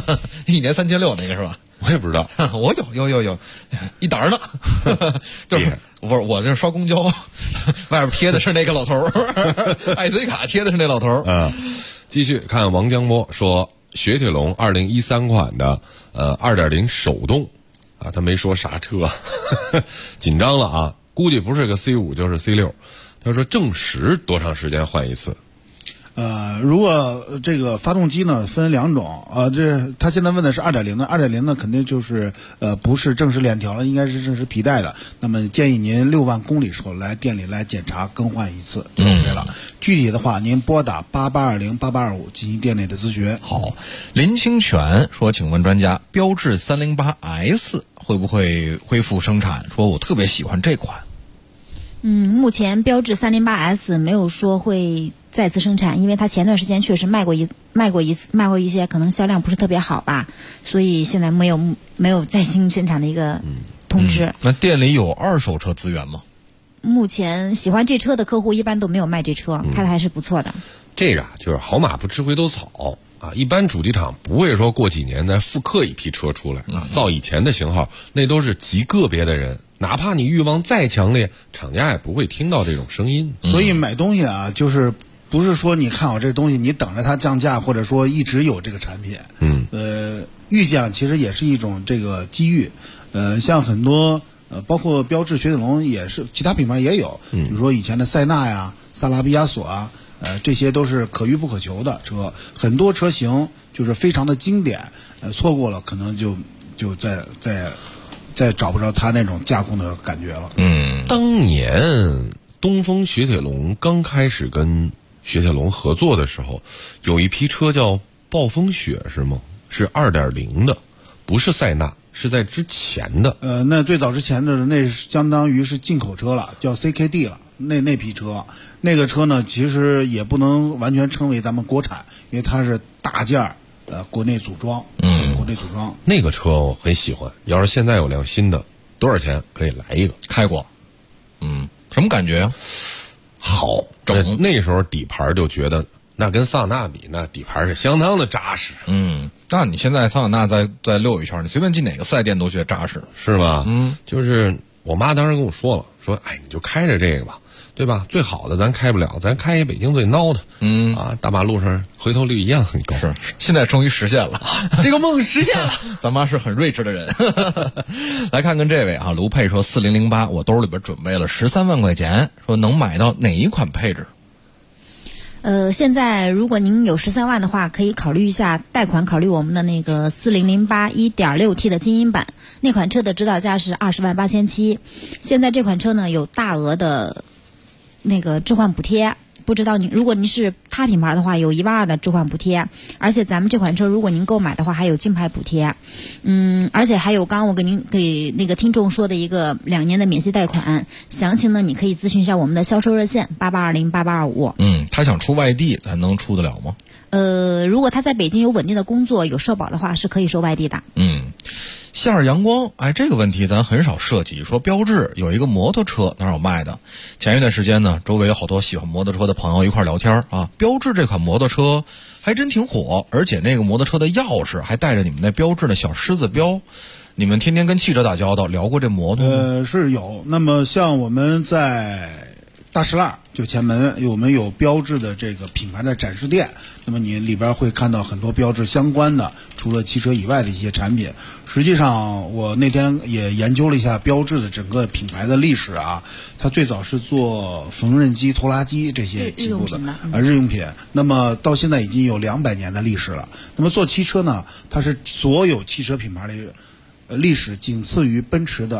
，1年3600那个是吧？ 我也不知道， 我有一沓呢，就是不是我这刷公交，外边贴的是那个老头，IC 卡贴的是那老头。 继续看王江波说，雪铁龙2013款的2.0手动啊，他没说啥车，紧张了啊，估计不是个 C5 就是 C6。他说正时多长时间换一次？ 如果这个发动机呢分两种，他现在问的是2.0的，2.0呢肯定就是不是正时链条了，应该是正时皮带的。那么建议您6万公里时候来店里来检查更换一次就 OK 了。具体的话，您拨打88208825进行店内的咨询。 好，林清泉说，请问专家，标致 308S 会不会恢复生产？说我特别喜欢这款。 目前标致 308S 没有说会再次生产，因为它前段时间确实卖过一些，可能销量不是特别好吧，所以现在没有再新生产的一个通知。 那店里有二手车资源吗？ 目前喜欢这车的客户一般都没有卖这车，开的还是不错的。 这个就是好马不吃回头草啊！一般主机厂不会说过几年再复刻一批车出来啊，造以前的型号，那都是极个别的人。哪怕你欲望再强烈，厂家也不会听到这种声音。 所以买东西啊，就是不是说你看好这东西，你等着它降价，或者说一直有这个产品。预降其实也是一种这个机遇。像很多包括标致、雪铁龙也是，其他品牌也有，比如说以前的塞纳呀、萨拉比亚索啊，这些都是可遇不可求的车。很多车型就是非常的经典，错过了可能就再找不着它那种驾控的感觉了。 当年东风雪铁龙刚开始跟雪铁龙合作的时候，有一批车叫暴风雪是吗？是2.0的，不是塞纳，是在之前的。 那最早之前的那相当于是进口车了，叫 CKD 了。那批车，那个车呢，其实也不能完全称为咱们国产，因为它是大件儿。国内组装，国内组装那个车我很喜欢。要是现在有辆新的，多少钱可以来一个？ 开过，什么感觉呀？ 好，那时候底盘就觉得那跟桑塔纳比，那底盘是相当的扎实。 那你现在桑塔纳再溜一圈，你随便进哪个4S店都觉得扎实， 是吧？就是我妈当时跟我说了，说哎，你就开着这个吧。对吧？最好的咱开不了，咱开一北京最孬的。大马路上回头率一样很高。 是，现在终于实现了，这个梦实现了。咱妈是很睿智的人。来看看这位啊，卢佩说4008，我兜里边准备了13万块钱，说能买到哪一款配置？ 现在如果您有13万的话，可以考虑一下贷款，考虑我们的那个4008 1.6T 的精英版，那款车的指导价是20.87万。现在这款车呢有大额的那个置换补贴，不知道如果您是他品牌的话，有1.2万的置换补贴，而且咱们这款车如果您购买的话，还有金牌补贴，而且还有刚刚我给那个听众说的一个2年的免息贷款，详情呢你可以咨询一下我们的销售热线88208825。 他想出外地，咱能出得了吗？ 如果他在北京有稳定的工作，有社保的话，是可以收外地的。 夏日阳光，这个问题咱很少涉及。说标致有一个摩托车哪有卖的？前一段时间呢，周围有好多喜欢摩托车的朋友一块聊天啊。标致这款摩托车还真挺火，而且那个摩托车的钥匙还带着你们那标致的小狮子标。你们天天跟汽车打交道，聊过这摩托吗？ 是有。那么像我们在大石栏就前门，我们有标致的这个品牌的展示店，那么你里边会看到很多标致相关的，除了汽车以外的一些产品。实际上我那天也研究了一下标致的整个品牌的历史啊，它最早是做缝纫机、拖拉机这些起步的日用品，那么到现在已经有200年的历史了。那么做汽车呢，它是所有汽车品牌的历史仅次于奔驰的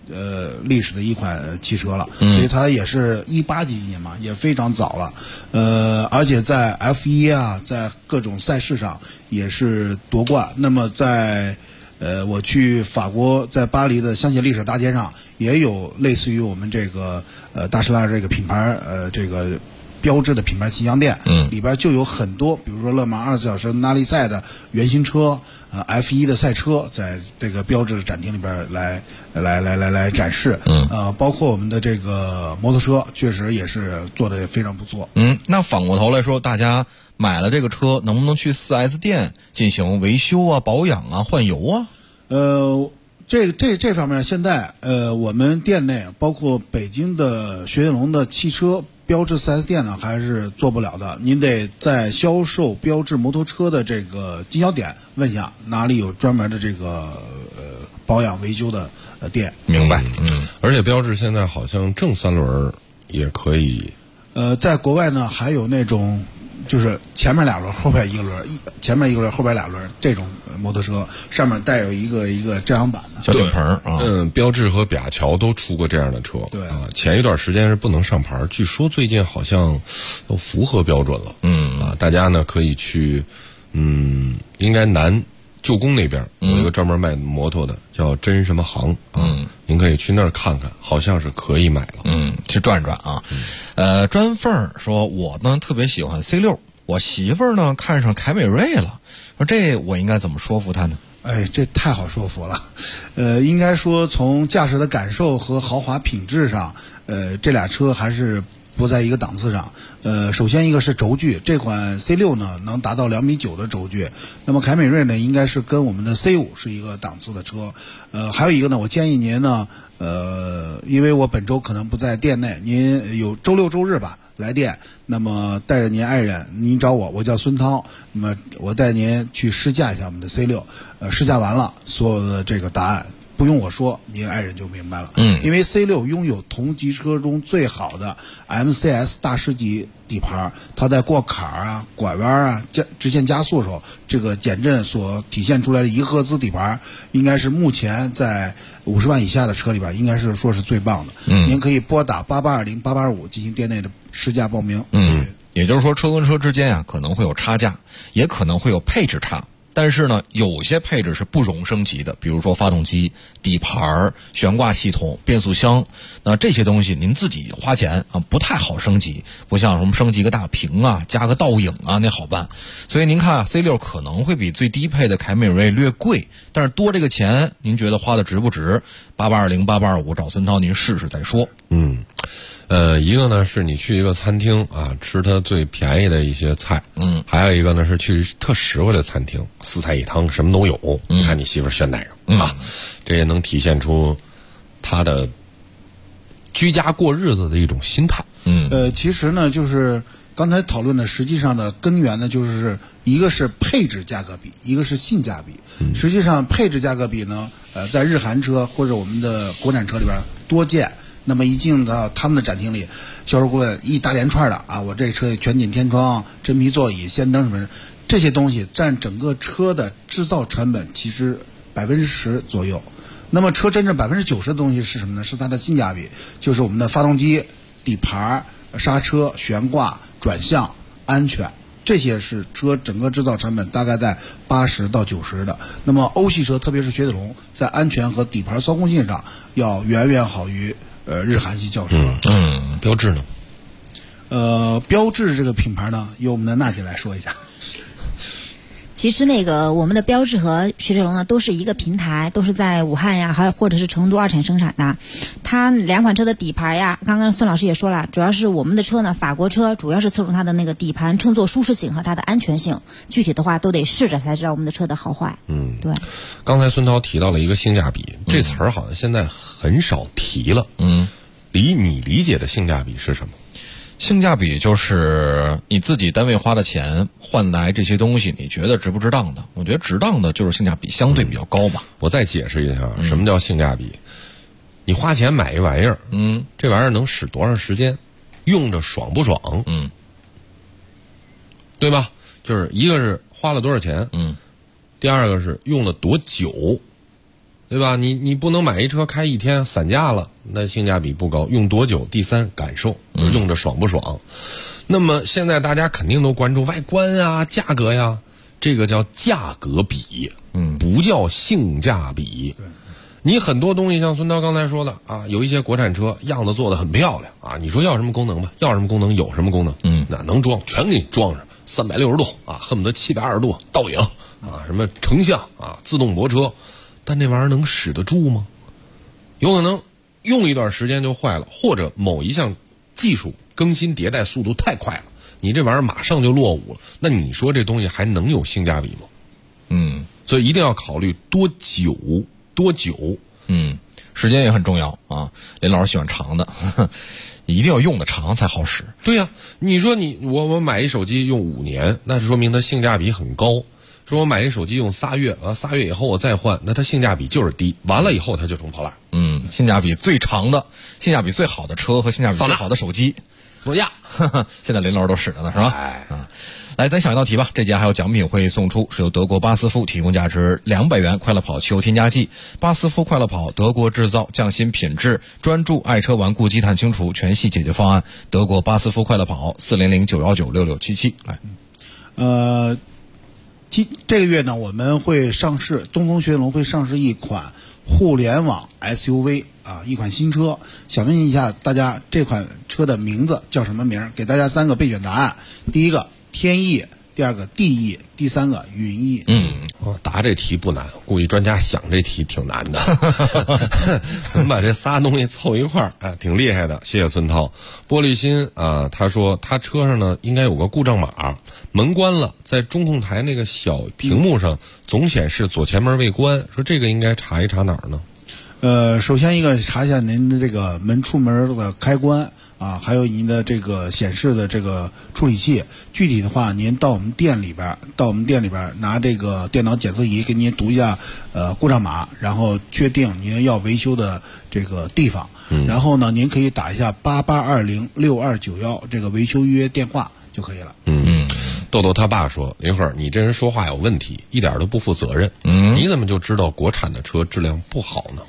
历史的一款汽车了，所以它也是18几年嘛，也非常早了。而且在 F1 啊，在各种赛事上也是夺冠。那么在我去法国，在巴黎的香榭丽舍大街上也有类似于我们这个大施拉这个品牌这个标志的品牌形象店，里边就有很多，比如说勒芒24小时拉力赛的原型车，F1 的赛车，在这个标志的展厅里边来展示，包括我们的这个摩托车，确实也是做的非常不错。 那反过头来说，大家买了这个车，能不能去 4S 店进行维修啊、保养啊、换油啊？ 这方面现在我们店内包括北京的雪铁龙的汽车标致 4S 店呢，还是做不了的。您得在销售标致摩托车的这个经销点问一下，哪里有专门的这个保养维修的店。 明白。 而且标致现在好像正3轮也可以。 在国外呢，还有那种就是前面2轮，后边1轮，前面1轮，后边2轮这种摩托车，上面带有一个遮阳板的小顶棚啊。 标致和比亚乔都出过这样的车。 对啊，前一段时间是不能上牌，据说最近好像都符合标准了。大家呢可以去，应该南旧宫那边有一个专门卖摩托的，叫真什么行您可以去那儿看看，好像是可以买了。 去转转啊。砖凤说，我呢特别喜欢 C6， 我媳妇儿呢看上凯美瑞了，说这我应该怎么说服她呢？ 这太好说服了。应该说从驾驶的感受和豪华品质上，这俩车还是不在一个档次上。首先一个是轴距，这款 C6 呢能达到2.9米的轴距，那么凯美瑞呢应该是跟我们的 C5 是一个档次的车。还有一个呢，我建议您呢，因为我本周可能不在店内，您有周六周日吧来店，那么带着您爱人，您找我叫孙涛，那么我带您去试驾一下我们的 C6，试驾完了所有的这个答案不用我说，您爱人就明白了。因为 C6 拥有同级车中最好的 MCS 大师级底盘，它在过坎儿啊、拐弯啊、直线加速的时候，这个减震所体现出来的1赫兹底盘，应该是目前在50万以下的车里边，应该是说是最棒的。您可以拨打8820-885进行店内的试驾报名。 也就是说，车跟车之间啊可能会有差价，也可能会有配置差。但是呢，有些配置是不容升级的，比如说发动机、底盘、悬挂系统、变速箱，那这些东西您自己花钱啊，不太好升级，不像什么升级个大屏啊、加个倒影啊那好办。所以您看啊 ，C6 可能会比最低配的凯美瑞略贵，但是多这个钱，您觉得花的值不值？8820-8825找孙涛，您试试再说。 一个呢是你去一个餐厅啊，吃它最便宜的一些菜，还有一个呢是去特实惠的餐厅，4菜1汤什么都有。你看你媳妇选哪个啊？这也能体现出他的居家过日子的一种心态。 其实呢，就是刚才讨论的，实际上的根源呢，就是一个是配置价格比，一个是性价比。实际上配置价格比呢，在日韩车或者我们的国产车里边多见。那么一进到他们的展厅里，销售顾问一大连串的啊，我这车全景天窗、真皮座椅、氙灯什么的，这些东西占整个车的制造成本其实10%左右。那么车真正90%的东西是什么呢？是它的性价比，就是我们的发动机、底盘、刹车、悬挂、转向、安全，这些是车整个制造成本大概在80%到90%的。那么欧系车，特别是雪铁龙，在安全和底盘操控性上要远远好于日韩系轿车。 标致呢？ 标致这个品牌呢，由我们的娜姐来说一下。 其实我们的标致和雪铁龙呢都是一个平台，都是在武汉呀，还或者是成都2产生产的。它2款车的底盘呀，刚刚孙老师也说了，主要是我们的车呢，法国车主要是侧重它的那个底盘乘坐舒适性和它的安全性，具体的话都得试着才知道我们的车的好坏。对。 刚才孙涛提到了一个性价比，这词儿好像现在很少提了。你理解的性价比是什么？ 性价比就是你自己单位花的钱换来这些东西，你觉得值不值当的？我觉得值当的就是性价比相对比较高吧。 我再解释一下，什么叫性价比？你花钱买一玩意儿，这玩意儿能使多长时间，用着爽不爽？对吧？就是一个是花了多少钱，第二个是用了多久， 对吧？你不能买一车开一天散架了，那性价比不高。用多久？第三，感受，用着爽不爽？那么现在大家肯定都关注外观啊、价格呀，这个叫价格比，不叫性价比。你很多东西像孙涛刚才说的啊，有一些国产车样子做得很漂亮啊，你说要什么功能吧？要什么功能有什么功能，那能装全给你装上，360度啊，恨不得720度倒影啊，什么成像啊，自动泊车，但那玩意儿能使得住吗？有可能用一段时间就坏了，或者某一项技术更新迭代速度太快了，你这玩意儿马上就落伍了，那你说这东西还能有性价比吗？所以一定要考虑多久。 时间也很重要啊。林老师喜欢长的，一定要用得长才好使。 对呀，你说我买一手机用5年，那说明它性价比很高。说我买一手机用3月，3月以后我再换，那它性价比就是低，完了以后它就成破烂。 性价比最长的、性价比最好的车和性价比最好的手机， 诺亚， 现在林老师都使着呢，是吧？来，咱想一道题吧。这节还有奖品会送出，是由德国巴斯夫提供价值200元快乐跑汽油添加剂。巴斯夫快乐跑，德国制造，匠心品质，专注爱车顽固积碳清除全系解决方案。德国巴斯夫快乐跑，400-919-6677。来， 这个月呢，我们会上市，东风雪铁龙会上市一款互联网 SUV 啊，一款新车。想问一下大家，这款车的名字叫什么名？给大家3个备选答案：第一个天翼，第二个地翼，第三个云翼。 答这题不难，估计专家想这题挺难的。咱们把这仨东西凑一块儿，挺厉害的。谢谢孙涛。玻璃心啊，他说他车上呢应该有个故障码，门关了，在中控台那个小屏幕上总显示左前门未关，说这个应该查一查哪儿呢？ 首先一个查一下您的这个出门的开关啊，还有您的这个显示的这个处理器。具体的话，您到我们店里边拿这个电脑检测仪给您读一下故障码，然后确定您要维修的这个地方。然后呢，您可以打一下88206291这个维修预约电话就可以了。 豆豆他爸说：“林鹤，你这人说话有问题，一点都不负责任。你怎么就知道国产的车质量不好呢？”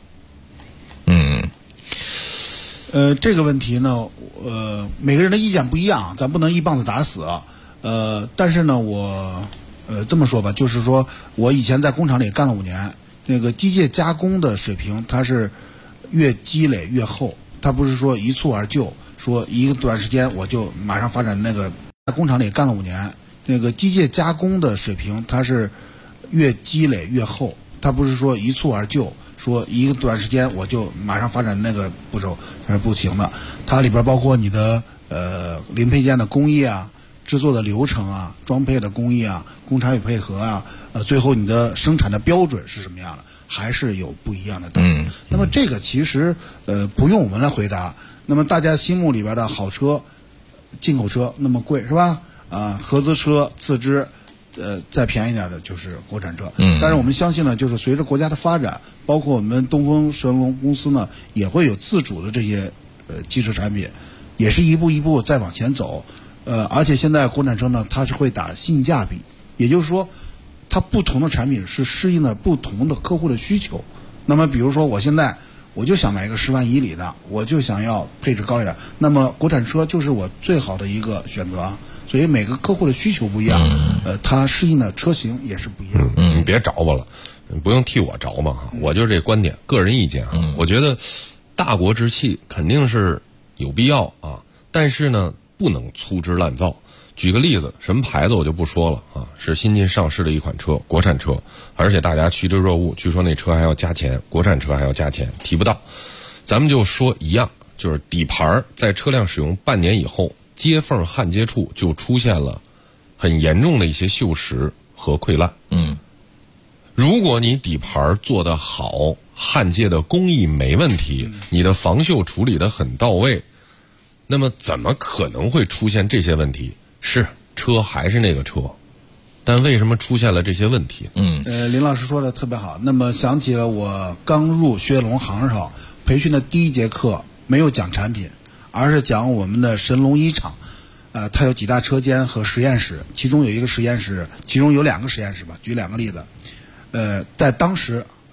这个问题呢，每个人的意见不一样，咱不能一棒子打死。但是呢，我这么说吧，就是说我以前在工厂里干了5年，那个机械加工的水平它是越积累越厚，它不是说一蹴而就，说一个短时间我就马上发展那个。在工厂里干了5年，那个机械加工的水平它是越积累越厚，它不是说一蹴而就，说一个短时间我就马上发展那个步骤，它是不行的。它里边包括你的零配件的工艺啊，制作的流程啊，装配的工艺啊，工厂与配合啊，最后你的生产的标准是什么样的，还是有不一样的档次。那么这个其实不用我们来回答。那么大家心目里边的好车，进口车那么贵是吧？合资车次之，再便宜点的就是国产车。但是我们相信呢，就是随着国家的发展，包括我们东风雪铁龙公司呢，也会有自主的这些汽车产品，也是一步一步再往前走。而且现在国产车呢，它是会打性价比，也就是说，它不同的产品是适应了不同的客户的需求。那么比如说我现在我就想买一个10万以里的，我就想要配置高一点，那么国产车就是我最好的一个选择。所以每个客户的需求不一样，它适应的车型也是不一样。 你别着吧了，不用替我着嘛，我就这观点，个人意见啊。我觉得大国之气肯定是有必要啊，但是呢，不能粗制滥造。举个例子，什么牌子我就不说了啊，是新近上市的一款车，国产车，而且大家趋之若鹜，据说那车还要加钱，国产车还要加钱，提不到。咱们就说一样，就是底盘在车辆使用半年以后，接缝焊接处就出现了很严重的一些锈蚀和溃烂。如果你底盘做得好，焊接的工艺没问题，你的防锈处理得很到位，那么怎么可能会出现这些问题？是车还是那个车，但为什么出现了这些问题？ 林老师说的特别好。那么想起了我刚入雪铁龙行时候培训的第1节课，没有讲产品，而是讲我们的神龙1厂。它有几大车间和实验室，其中有2个实验室吧，举2个例子。在当时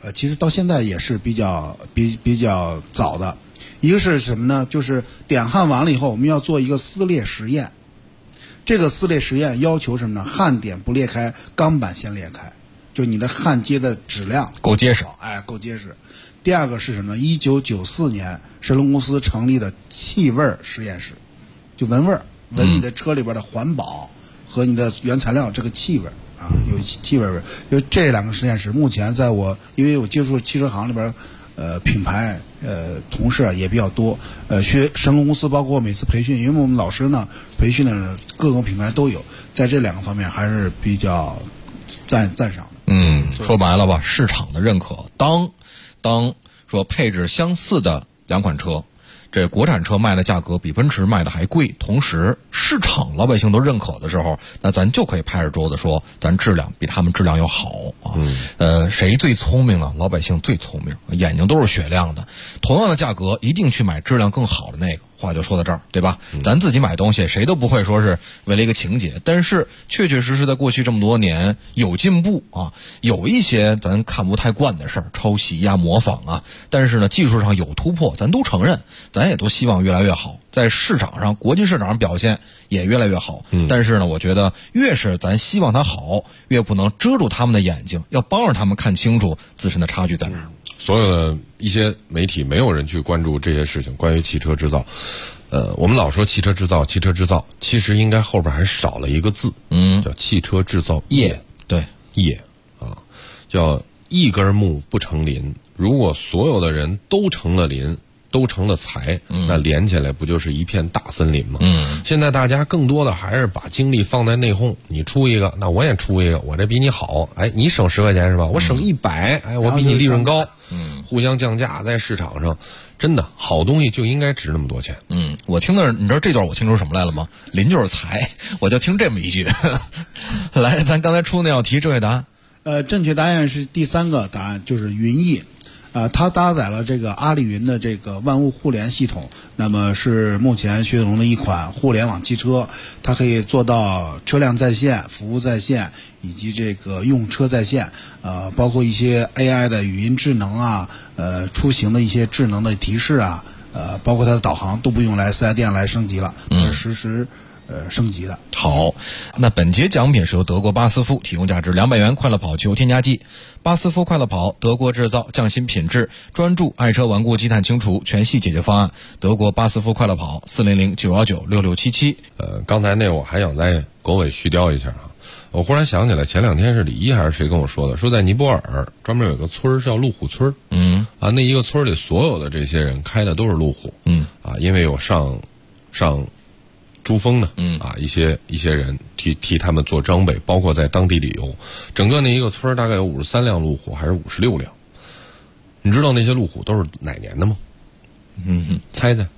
其实到现在也是比较早的。一个是什么呢？就是点焊完了以后，我们要做一个撕裂实验。这个撕裂实验要求什么呢？焊点不裂开，钢板先裂开，就你的焊接的质量够结实， 够结实。第二个是什么呢？1994年，神龙公司成立的气味实验室，就闻味儿，闻你的车里边的环保和你的原材料这个气味啊，有气味味。就这2个实验室，目前在因为我接触汽车行里边。品牌同事也比较多，学神龙公司包括每次培训，因为我们老师呢培训的各种品牌都有，在这2个方面还是比较赞赏的。 说白了吧，市场的认可。当说配置相似的2款车，这国产车卖的价格比奔驰卖的还贵，同时市场老百姓都认可的时候，那咱就可以拍着桌子说，咱质量比他们质量要好啊。谁最聪明呢？老百姓最聪明，眼睛都是雪亮的。同样的价格，一定去买质量更好的那个。话就说到这儿，对吧？咱自己买东西，谁都不会说是为了一个情节，但是确确实实在过去这么多年有进步啊，有一些咱看不太惯的事儿，抄袭呀、模仿啊，但是呢，技术上有突破，咱都承认，咱也都希望越来越好，在市场上、国际市场上表现也越来越好。但是呢，我觉得越是咱希望它好，越不能遮住他们的眼睛，要帮着他们看清楚自身的差距在哪儿。 所有的一些媒体没有人去关注这些事情，关于汽车制造。我们老说汽车制造，其实应该后边还少了一个字，叫汽车制造业。 对， 业啊，叫一根木不成林。如果所有的人都成了林，都成了材，那连起来不就是一片大森林吗？现在大家更多的还是把精力放在内讧，你出一个，那我也出一个，我这比你好，你省10块钱是吧？我省100，我比你利润高，互相降价，在市场上，真的好东西就应该值那么多钱。 我听的，你知道这段我听出什么来了吗？林就是财，我就听这么一句。来，咱刚才出那道题正确答案。 正确答案是第3个答案，就是云翼。它搭载了这个阿里云的这个万物互联系统，那么是目前雪铁龙的一款互联网汽车，它可以做到车辆在线、服务在线以及这个用车在线，包括一些 AI 的语音智能啊，出行的一些智能的提示啊，包括它的导航都不用来4S店来升级了，是实时升级的。 好，那本节奖品是由德国巴斯夫提供价值200元快乐跑去油添加剂。巴斯夫快乐跑，德国制造，匠心品质，专注爱车顽固积碳清除全系解决方案。德国巴斯夫快乐跑，400-919-6677。 刚才那我还想在狗尾续貂一下啊。我忽然想起来，前2天是李一还是谁跟我说的，说在尼泊尔专门有个村叫路虎村。那一个村里所有的这些人开的都是路虎。因为有上珠峰的一些人替他们做装备，包括在当地旅游。整个那一个村大概有53辆路虎，还是56辆。你知道那些路虎都是哪年的吗？猜猜。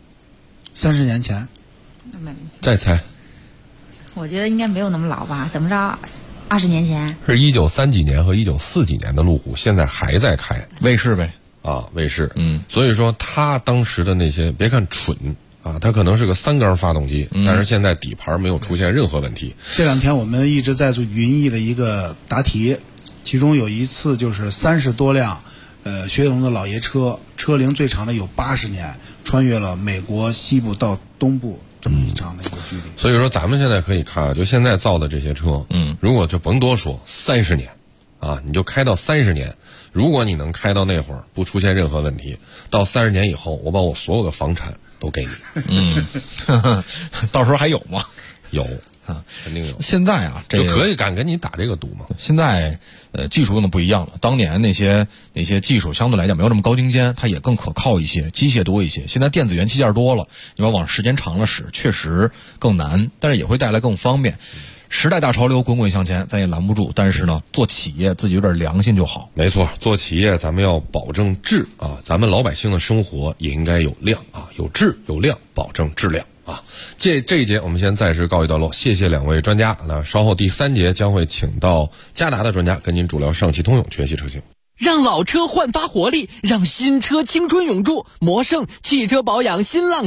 30年前。 再猜。 我觉得应该没有那么老吧？怎么着？20年前。 是1930几年和1940几年的路虎，现在还在开。 卫士呗。 卫士。所以说他当时的那些，别看蠢。它可能是个3缸发动机，但是现在底盘没有出现任何问题。 这2天我们一直在做云翼的一个答题，其中有一次就是30多辆雪铁龙的老爷车，车龄最长的有80年，穿越了美国西部到东部这么一长的一个距离。 所以说咱们现在可以看，就现在造的这些车，如果就甭多说30年你就开到30年，如果你能开到那会儿不出现任何问题，到30年以后，我把我所有的房产都给你。 到时候还有吗？ 有肯定有。 现在这就可以敢跟你打这个赌吗？ 现在技术用的不一样了，当年那些技术相对来讲没有那么高精尖，它也更可靠一些，机械多一些。现在电子元器件多了，你要往时间长了使，确实更难，但是也会带来更方便。时代大潮流滚滚向前，咱也拦不住。但是呢，做企业自己有点良心就好。 没错，做企业咱们要保证质咱们老百姓的生活也应该有量有质有量，保证质量这一节我们先暂时告一段落，谢谢2位专家。那稍后第3节将会请到嘉达的专家跟您主聊上汽通用全系车型。 让老车焕发活力，让新车青春永驻。魔盛汽车保养新浪潮。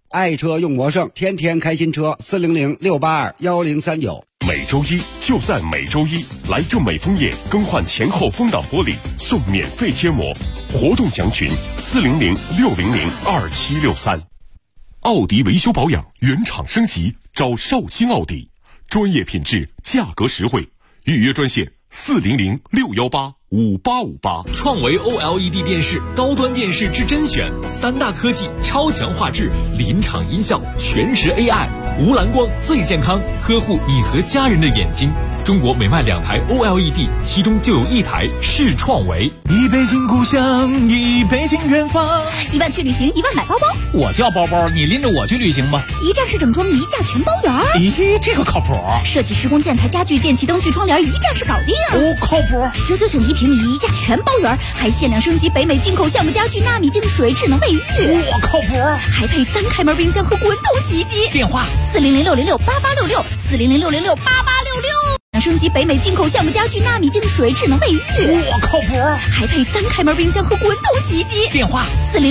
爱车用魔圣，天天开新车，400-682-1039。 每周一就在每周一，来这美丰业更换前后风挡玻璃送免费贴膜，活动详询400-600-2763。奥迪维修保养原厂升级，找绍兴奥迪，专业品质，价格实惠，预约专线400-618-5858。 创维 OLED 电视，高端电视之甄选，3大科技，超强画质，临场音效，全时 AI， 无蓝光最健康，呵护你和家人的眼睛。中国每卖2台 OLED， 其中就有1台是创维。 一北京故乡，一北京远方。 1万去旅行，1万买包包。 我叫包包，你拎着我去旅行吧。 一站式整装，一价全包圆。 咦，这个靠谱。 设计、施工、建材、家具、电器、灯具、窗帘，一站式搞定。 哦，靠谱。 999一平米，一价全包圆，还限量升级北美进口橡木家具、纳米净水、智能卫浴。 我靠谱。 还配3开门冰箱和滚筒洗衣机。 电话 400-606-8866，400-606-8866。升级北美进口橡木家具、纳米净水、智能卫浴。 我靠谱。 还配3开门冰箱和滚筒洗衣机。 电话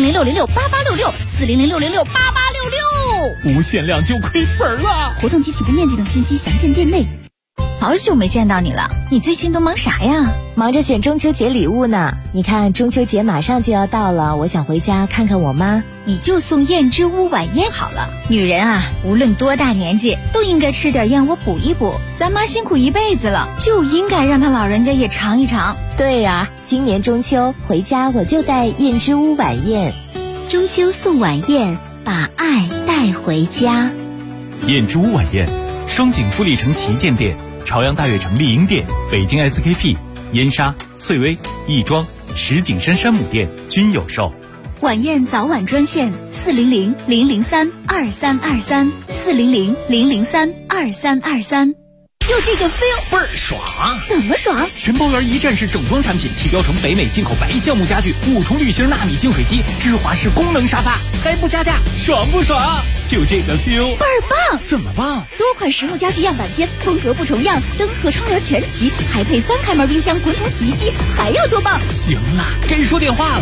400-606-8866，400-606-8866。 不限量就亏本了。 活动及起步面积等信息详见店内。好久没见到你了，你最近都忙啥呀？ 忙着选中秋节礼物呢。你看中秋节马上就要到了，我想回家看看我妈。 你就送燕之屋晚宴好了。女人啊，无论多大年纪，都应该吃点燕窝补一补。咱妈辛苦一辈子了，就应该让她老人家也尝一尝。 对呀，今年中秋回家我就带燕之屋晚宴。 中秋送晚宴，把爱带回家。 燕之屋晚宴，双井富力城旗舰店、朝阳大悦城丽婴店、北京 SKP、燕莎、翠微、亦庄、石景山山姆店均有售。 晚宴早晚专线400-003-2323，400-003-2323。就这个 feel 倍儿爽。 怎么爽？ 全包圆一站式整装产品，提标成北美进口白橡木家具，5重滤芯纳米净水机，芝华士功能沙发，还不加价，爽不爽？就这个 feel 倍儿棒。 怎么棒？ 多款实木家具样板间，风格不重样，灯和窗帘全齐，还配3开门冰箱、滚筒洗衣机，还要多棒？ 行了，该说电话了。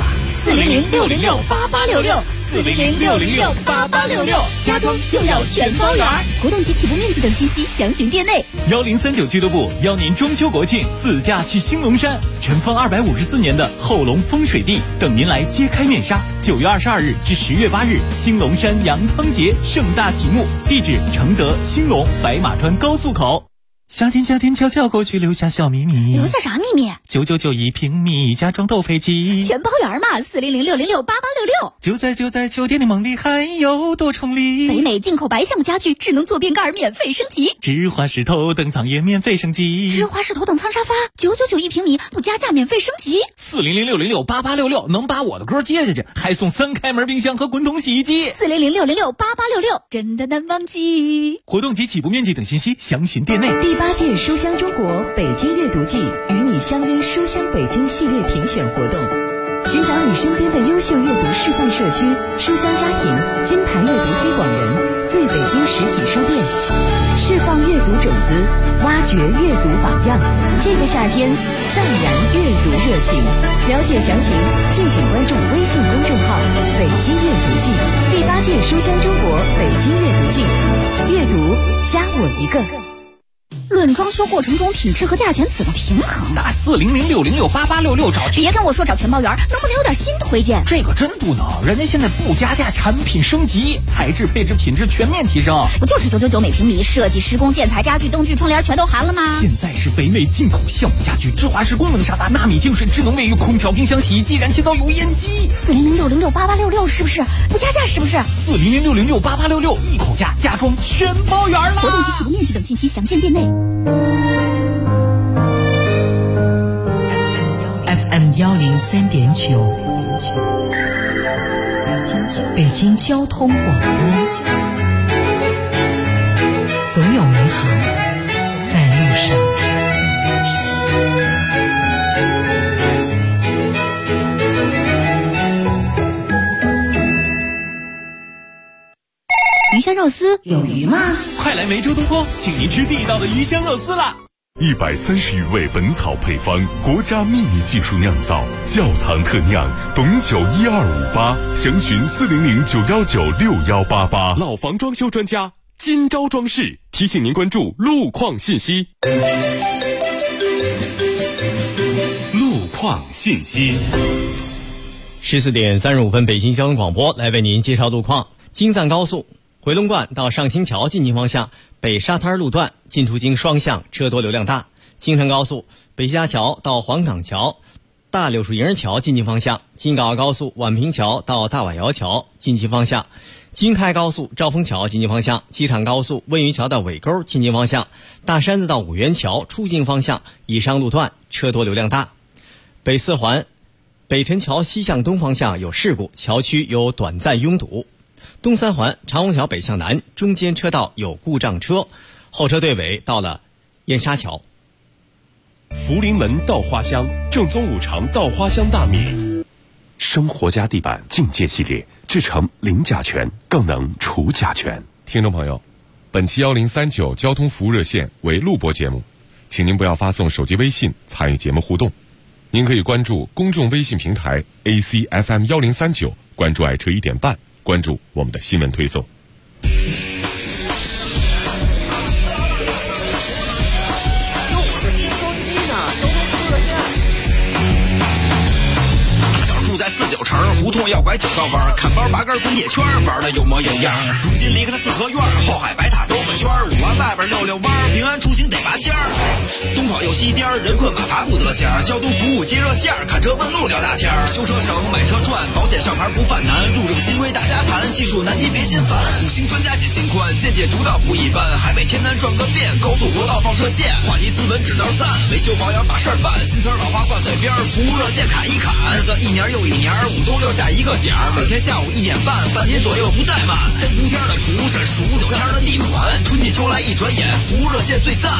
400-606-8866，400-606-8866，家装就要全包圆。活动及起步面积等信息详询店内。 1039俱乐部邀您中秋国庆自驾去兴隆山，尘封254年的后龙风水地，等您来揭开面纱。9月22日至10月8日，兴隆山羊汤节盛大启幕，地址承德、兴隆、白马川高速口。夏天悄悄过去，留下小秘密。 留下啥秘密 ？999一平米，家装都配齐， 全包圆嘛。400-606-8866。 就在秋天的梦里，还有多重礼。 北美进口白橡木家具，智能坐便盖免费升级， 芝华士头等舱也免费升级， 芝华士头等舱沙发999一平米，不加价免费升级。 400-606-8866，能把我的歌接下去，还送3开门冰箱和滚筒洗衣机。 400-606-8866，真的难忘记。 活动及起步面积等信息详询店内。 第8届书香中国北京阅读季与你相约书香北京系列评选活动，寻找你身边的优秀阅读示范社区、书香家庭、金牌阅读推广人、最北京实体书店，释放阅读种子，挖掘阅读榜样。这个夏天，赞燃阅读热情。了解详情，敬请关注微信公众号“北京阅读季”。第8届书香中国北京阅读季，阅读加我一个。 论装修过程中品质和价钱怎么平衡？ 打400-606-8866找。 别跟我说找全包圆，能不能有点新推荐？ 这个真不能，人家现在不加价，产品升级，材质、配置、品质全面提升。 不就是999每平米，设计、施工、建材、家具、灯具、窗帘全都含了吗？ 现在是北美进口橡木家具、芝华士功能沙发、纳米净水、智能卫浴、空调、冰箱、洗衣机、燃气灶、油烟机。 400-606-8866是不是？不加价是不是 ？400-606-8866，一口价，家装全包圆了。 活动及起步面积等信息详见店内。 FM 103.9，北京交通广播，总有美好在路上。 鱼香肉丝有鱼吗？ 快来梅州东坡，请您吃地道的鱼香肉丝啦！ 130余味本草配方，国家秘密技术酿造，窖藏特酿，董酒12588，详询400-919-6188。 老房装修专家金招装饰提醒您关注路况信息。 路况信息。 14点35分，北京交通广播来为您介绍路况。京赞高速回龙观到上清桥进京方向，北沙滩路段进出京双向车多流量大。京承高速北家桥到黄岗桥、大柳树营桥进京方向，京港澳高速宛平桥到大瓦窑桥进京方向，京开高速兆丰桥进京方向，机场高速温榆桥到尾沟进京方向，大山子到五元桥出京方向以上路段车多流量大。北四环北辰桥西向东方向有事故，桥区有短暂拥堵。东三环长虹桥北向南中间车道有故障车，后车队尾到了燕莎桥。 福临门稻花香，正宗五常稻花香大米，生活家地板净界系列，制成零甲醛，更能除甲醛。 听众朋友，本期1039交通服务热线为录播节目，请您不要发送手机微信参与节目互动。您可以关注公众微信平台 ACFM1039，关注爱车1点半，关注我们的新闻推送。 住在49城，胡同要拐9道弯，看包拔根滚铁圈，玩的有模有样。如今离开了四合院，后海白塔兜个圈，5环外边溜弯，平安出行得拔尖儿。东跑又西颠，人困马乏不得闲，交通服务接热线，看车问路聊大天，修车省买车赚，保险上牌不犯难，路政新规大家谈，技术难题别心烦，五星专家解心宽，见解独到不一般，海北天南转个遍，高速国道放射线，话题斯文指道赞，维修保养把事儿办，新词老话挂嘴边，服务热线砍一砍，日子一年又一年，5都6下一个点儿，每天下午1点半，半天左右不怠慢，3伏天的蒲是数9天的地暖，春季秋来一转眼，服务热线最赞。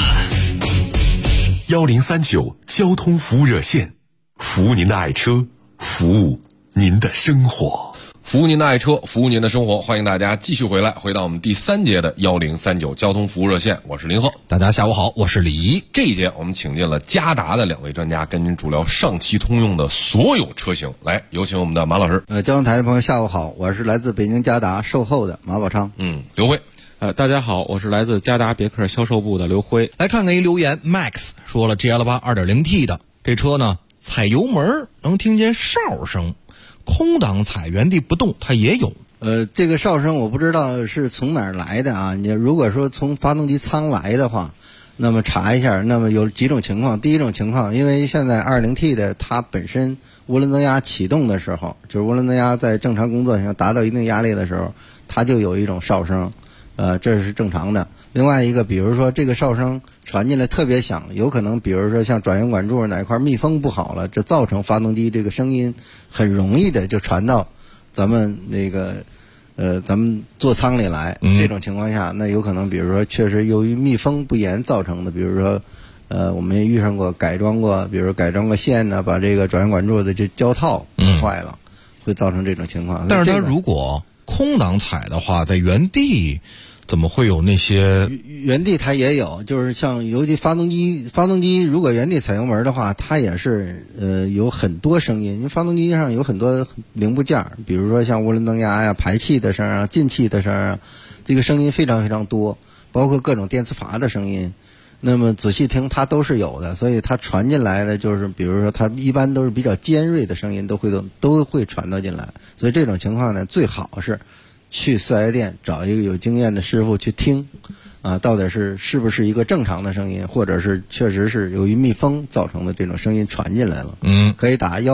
1039交通服务热线，服务您的爱车，服务您的生活。 服务您的爱车，服务您的生活，欢迎大家继续回到我们第3节的1039交通服务热线，我是林鹤。 大家下午好，我是李怡。 这一节我们请进了嘉达的2位专家，跟您主聊上汽通用的所有车型。来，有请我们的马老师。 交通台的朋友下午好，我是来自北京嘉达售后的马宝昌。 刘辉。 大家好，我是来自嘉达别克销售部的刘辉。 来看看一留言 ，Max 说了 GL8 2.0T 的这车呢，踩油门能听见哨声，空档踩原地不动它也有。 这个哨声我不知道是从哪儿来的啊。你如果说从发动机舱来的话，那么查一下，那么有几种情况。第一种情况，因为现在 2.0T 的它本身涡轮增压启动的时候，就是涡轮增压在正常工作上达到一定压力的时候，它就有一种哨声。这是正常的。另外一个，比如说这个哨声传进来特别响，有可能比如说像转向管柱哪块密封不好了，这造成发动机这个声音很容易的就传到咱们那个咱们座舱里来。这种情况下，那有可能比如说确实由于密封不严造成的，比如说我们也遇上过改装过，比如说改装个线呢，把这个转向管柱的这胶套坏了，会造成这种情况。 但是它如果空档踩的话，在原地怎么会有那些？ 原地它也有，就是像尤其发动机如果原地踩油门的话，它也是有很多声音。因为发动机上有很多零部件，比如说像涡轮增压呀、排气的声啊、进气的声啊，这个声音非常非常多，包括各种电磁阀的声音。那么仔细听，它都是有的，所以它传进来的就是，比如说它一般都是比较尖锐的声音，都会传到进来。所以这种情况呢，最好是去4S店找一个有经验的师傅去听，到底是不是一个正常的声音，或者是确实是由于密封造成的这种声音传进来了。可以打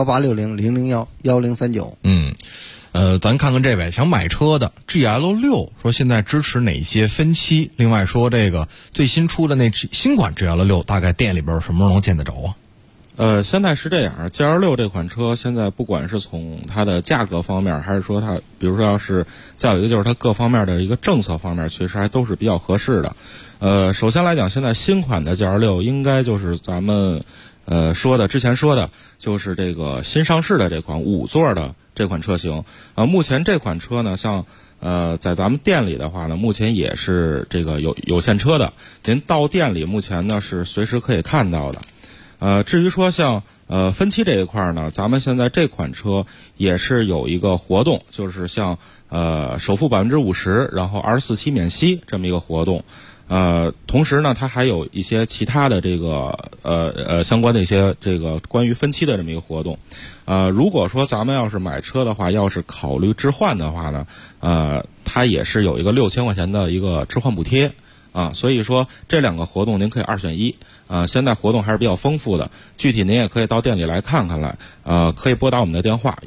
1860-001-1039。 咱看看这位想买车的 GL6 说现在支持哪些分期？另外说这个最新出的那新款 GL6 大概店里边什么时候能见得着啊？ 现在是这样 ，GL6 这款车现在不管是从它的价格方面，还是说它，比如说要是再有一个就是它各方面的一个政策方面，确实还都是比较合适的。首先来讲，现在新款的 GL6 应该就是咱们之前说的，就是这个新上市的这款5座的这款车型。目前这款车呢，像在咱们店里的话呢，目前也是这个有现车的，您到店里目前呢是随时可以看到的。至于说像分期这一块呢，咱们现在这款车也是有一个活动，就是像首付50%，然后24期免息这么一个活动。同时呢，它还有一些其他的这个相关的一些这个关于分期的这么一个活动。如果说咱们要是买车的话，要是考虑置换的话呢，它也是有一个6000块钱的一个置换补贴啊。所以说这两个活动您可以2选1。现在活动还是比较丰富的，具体您也可以到店里来看看来。可以拨打我们的电话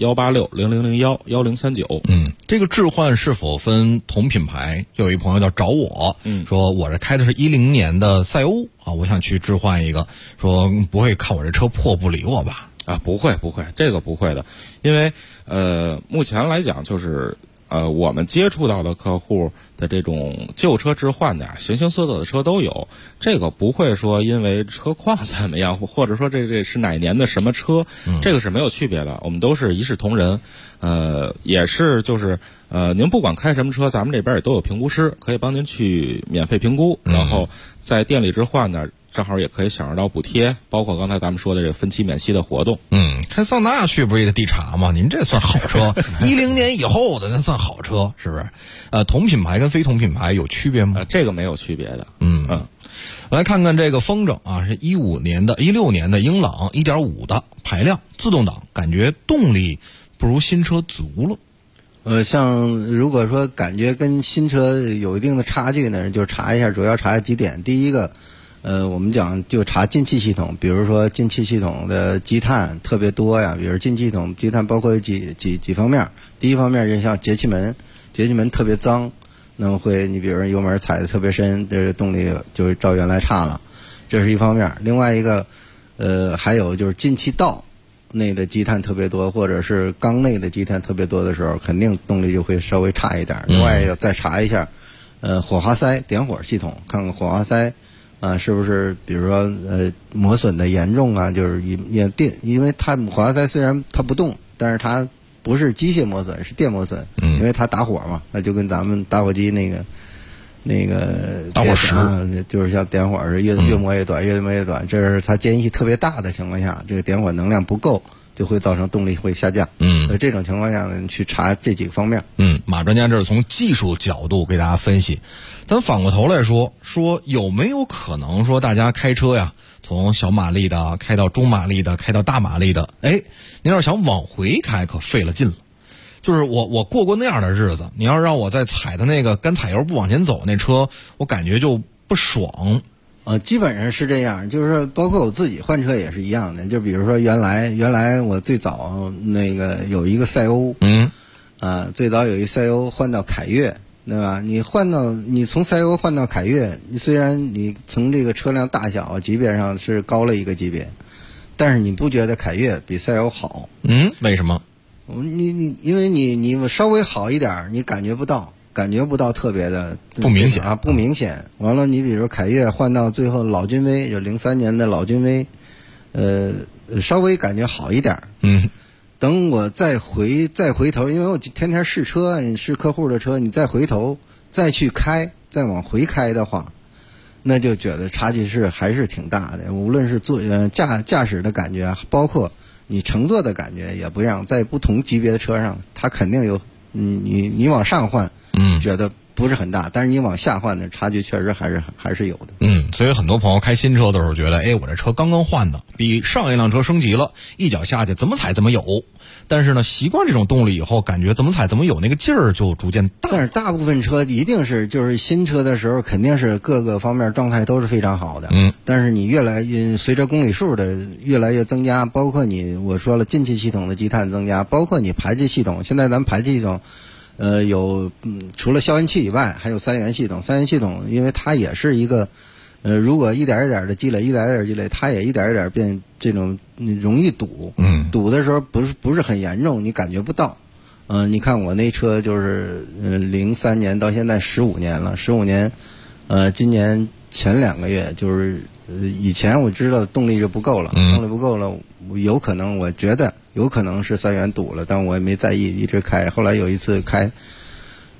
18600011039。 这个置换是否分同品牌？有一朋友要找我，说我这开的是10年的赛欧啊，我想去置换一个，说不会看我这车破不理我吧？ 不会，这个不会的，因为目前来讲就是我们接触到的客户的这种旧车置换的形形色色的车都有，这个不会说因为车况怎么样，或者说这是哪年的什么车，这个是没有区别的，我们都是一视同仁。也是就是您不管开什么车，咱们这边也都有评估师，可以帮您去免费评估，然后在店里置换呢，正好也可以享受到补贴，包括刚才咱们说的这个分期免息的活动。 开桑塔纳去不是也得地查吗？您这算好车，10年以后的那算好车，是不是？同品牌跟非同品牌有区别吗？ 这个没有区别的。 来看看这个风筝啊，是16年的英朗1.5的排量自动挡，感觉动力不如新车足了。 像如果说感觉跟新车有一定的差距呢，就查一下，主要查几点。第一个，我们讲就查进气系统，比如说进气系统的积碳特别多呀，比如进气系统积碳包括有几方面。第一方面就像节气门特别脏，那么会你比如油门踩得特别深，这个动力就照原来差了，这是一方面。另外一个，还有就是进气道内的积碳特别多，或者是缸内的积碳特别多的时候，肯定动力就会稍微差一点。另外要再查一下，火花塞点火系统，看看火花塞是不是比如说磨损的严重啊，就是因为它火花塞虽然它不动，但是它不是机械磨损，是电磨损，因为它打火嘛，那就跟咱们打火机那个打火石就是像点火是越磨越短，越磨越短。这是它间隙特别大的情况下，这个点火能量不够，就会造成动力会下降。所以这种情况下呢，你去查这几个方面。 马专家这是从技术角度给大家分析。咱反过头来说有没有可能说大家开车呀，从小马力的开到中马力的，开到大马力的，您要是想往回开，可费了劲了。就是我过那样的日子，你要让我再踩的那个干踩油不往前走那车，我感觉就不爽。 基本上是这样，就是包括我自己换车也是一样的。就比如说原来我最早那个有一个赛欧，最早有一赛欧换到凯越，对吧？你从赛欧换到凯越，你虽然你从这个车辆大小级别上是高了一个级别，但是你不觉得凯越比赛欧好？ 为什么？ 因为你稍微好一点，你感觉不到特别的不明显啊，不明显。完了，你比如凯越换到最后老君威，就03年的老君威，稍微感觉好一点。等我再回头，因为我天天试车，你试客户的车，你再回头再去开，再往回开的话，那就觉得差距还是挺大的。无论是驾驶的感觉，包括你乘坐的感觉也不一样，在不同级别的车上，它肯定有，你往上换，觉得不是很大，但是你往下换的差距确实还是有的。 所以很多朋友开新车的时候觉得，我这车刚刚换的，比上一辆车升级了，一脚下去怎么踩怎么有。但是呢，习惯这种动力以后，感觉怎么踩怎么有，那个劲儿就逐渐大。 但是大部分车一定是就是新车的时候，肯定是各个方面状态都是非常好的。但是你随着公里数的越来越增加，包括我说了进气系统的积碳增加，包括你排气系统，现在咱们排气系统有除了消音器以外，还有三元系统。三元系统因为它也是一个如果一点一点的积累，它也一点一点变这种容易堵。堵的时候不是很严重，你感觉不到。你看我那车就是03年到现在15年了，15年，今年前2个月就是以前我知道动力就不够了，有可能我觉得有可能是三元堵了，但我也没在意，一直开。后来有一次开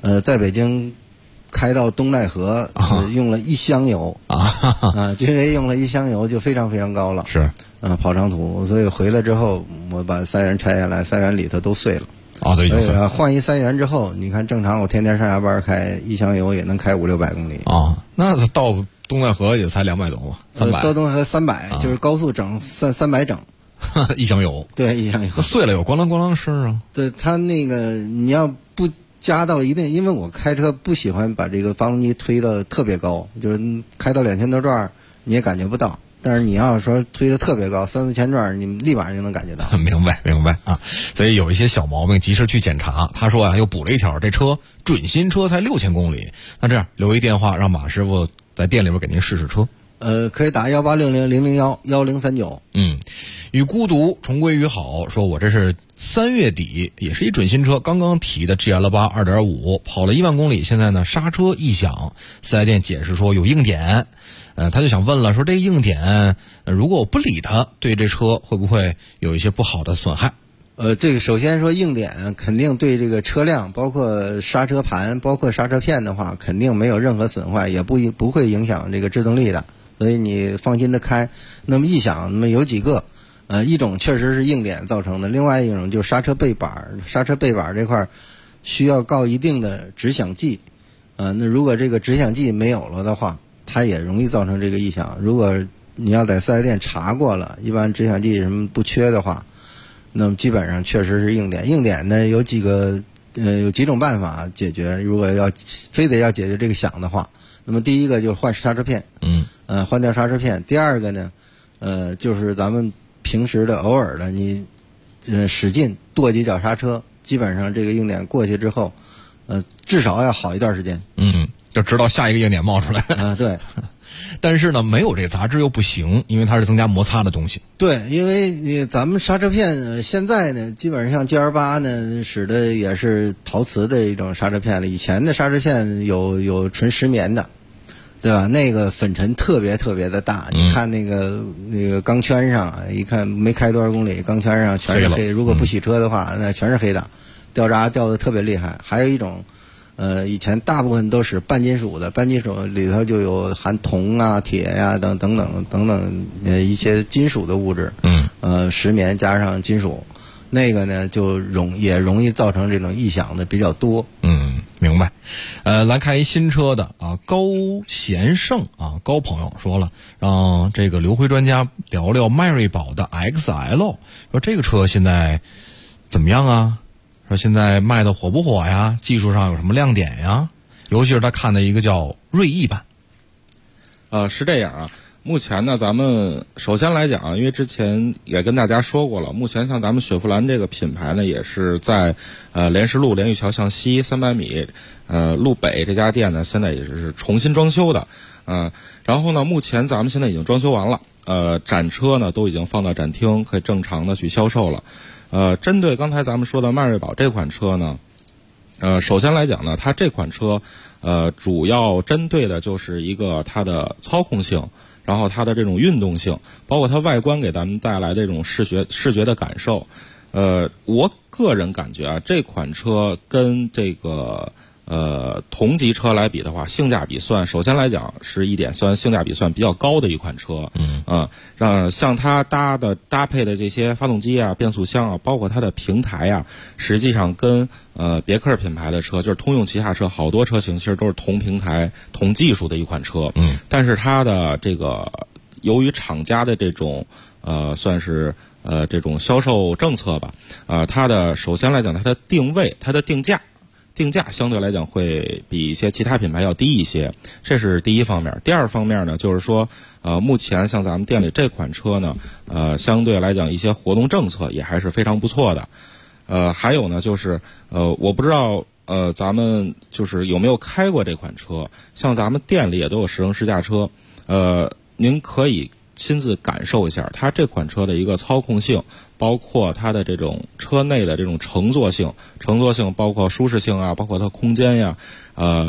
在北京开到东戴河，用了1箱油因为用了1箱油就非常非常高了， 是跑长途，所以回来之后我把3元拆下来，3元里头都碎了。 对， 所以换一3元之后，你看正常我天天上下班开1箱油也能开500-600公里那到东戴河也才200多嘛，300。 到东戴河300，就是高速整300整 ，1箱油。 对，1箱油。 碎了有咣啷咣啷声啊。 对，它那个你要不加到一定，因为我开车不喜欢把这个发动机推到特别高，就是开到2000多转你也感觉不到。但是你要说推得特别高，3-4千转，你立马就能感觉到。 明白啊！所以有一些小毛病及时去检查。他说又补了一条，这车准新车才6000公里。那这样留一电话，让马师傅在店里边给您试试车。 可以打1860-001-1039。 与孤独重归于好，说我这是3月底，也是一准新车，刚刚提的 GL8 2.5，跑了1万公里，现在呢刹车异响，四 S 店解释说有硬点。他就想问了，说这硬点，如果我不理它，对这车会不会有一些不好的损害？ 这个首先说硬点肯定对这个车辆，包括刹车盘、包括刹车片的话，肯定没有任何损坏，也不会影响这个制动力的，所以你放心的开。那么异响，那么有几个，一种确实是硬点造成的，另外一种就是刹车背板这块需要告一定的止响剂，那如果这个止响剂没有了的话，它也容易造成这个异响。如果你要在4S店查过了，一般止响剂什么不缺的话，那么基本上确实是硬点。硬点呢有几种办法解决。如果非得要解决这个响的话，那么第一个就是换刹车片，换掉刹车片。第二个呢，就是咱们平时的偶尔的你使劲跺几脚刹车，基本上这个硬点过去之后，至少要好一段时间。 就直到下一个硬点冒出来对。 但是呢，没有这个杂质又不行，因为它是增加摩擦的东西。 对，因为咱们刹车片现在呢，基本上像 GL8 呢使的也是陶瓷的一种刹车片了。以前的刹车片有纯石棉的，对吧？那个粉尘特别特别的大，你看那个钢圈上，一看没开多少公里，钢圈上全是黑。如果不洗车的话，那全是黑的，掉渣掉的特别厉害。还有一种。以前大部分都是半金属的，半金属里头就有含铜啊、铁呀、等等一些金属的物质。石棉加上金属，那个呢就也容易造成这种异响的比较多。 明白。来看一新车的高贤胜高朋友说了，让这个刘辉专家聊聊迈锐宝的 XL， 说这个车现在怎么样啊？说现在卖的火不火呀？技术上有什么亮点呀？尤其是他看的一个叫锐意版。 是这样啊。目前呢，咱们首先来讲，因为之前也跟大家说过了，目前像咱们雪佛兰这个品牌呢，也是在莲石路莲玉桥向西300米路北这家店呢，现在也是重新装修的。然后呢，目前咱们现在已经装修完了，展车呢都已经放到展厅，可以正常的去销售了。针对刚才咱们说的迈锐宝这款车呢，首先来讲呢，它这款车主要针对的就是一个它的操控性，然后它的这种运动性，包括它外观给咱们带来的这种视觉的感受。我个人感觉啊，这款车跟这个同级车来比的话，性价比首先来讲是一点性价比算比较高的一款车。让像它搭配的这些发动机啊、变速箱啊，包括它的平台啊，实际上跟别克品牌的车，就是通用旗下车，好多车型其实都是同平台、同技术的一款车。但是它的这个由于厂家的这种算是这种销售政策吧，它的首先来讲，它的定位、它的定价相对来讲会比一些其他品牌要低一些，这是第一方面。第二方面呢，就是说目前像咱们店里这款车呢，相对来讲一些活动政策也还是非常不错的。还有呢，就是我不知道咱们就是有没有开过这款车，像咱们店里也都有试乘试驾车，您可以亲自感受一下它这款车的一个操控性，包括它的这种车内的这种乘坐性包括舒适性啊，包括它空间呀，其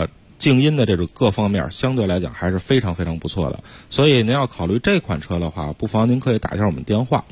静音的这种各方面相对来讲还是非常非常不错的。所以您要考虑这款车的话，不妨您可以打一下我们电话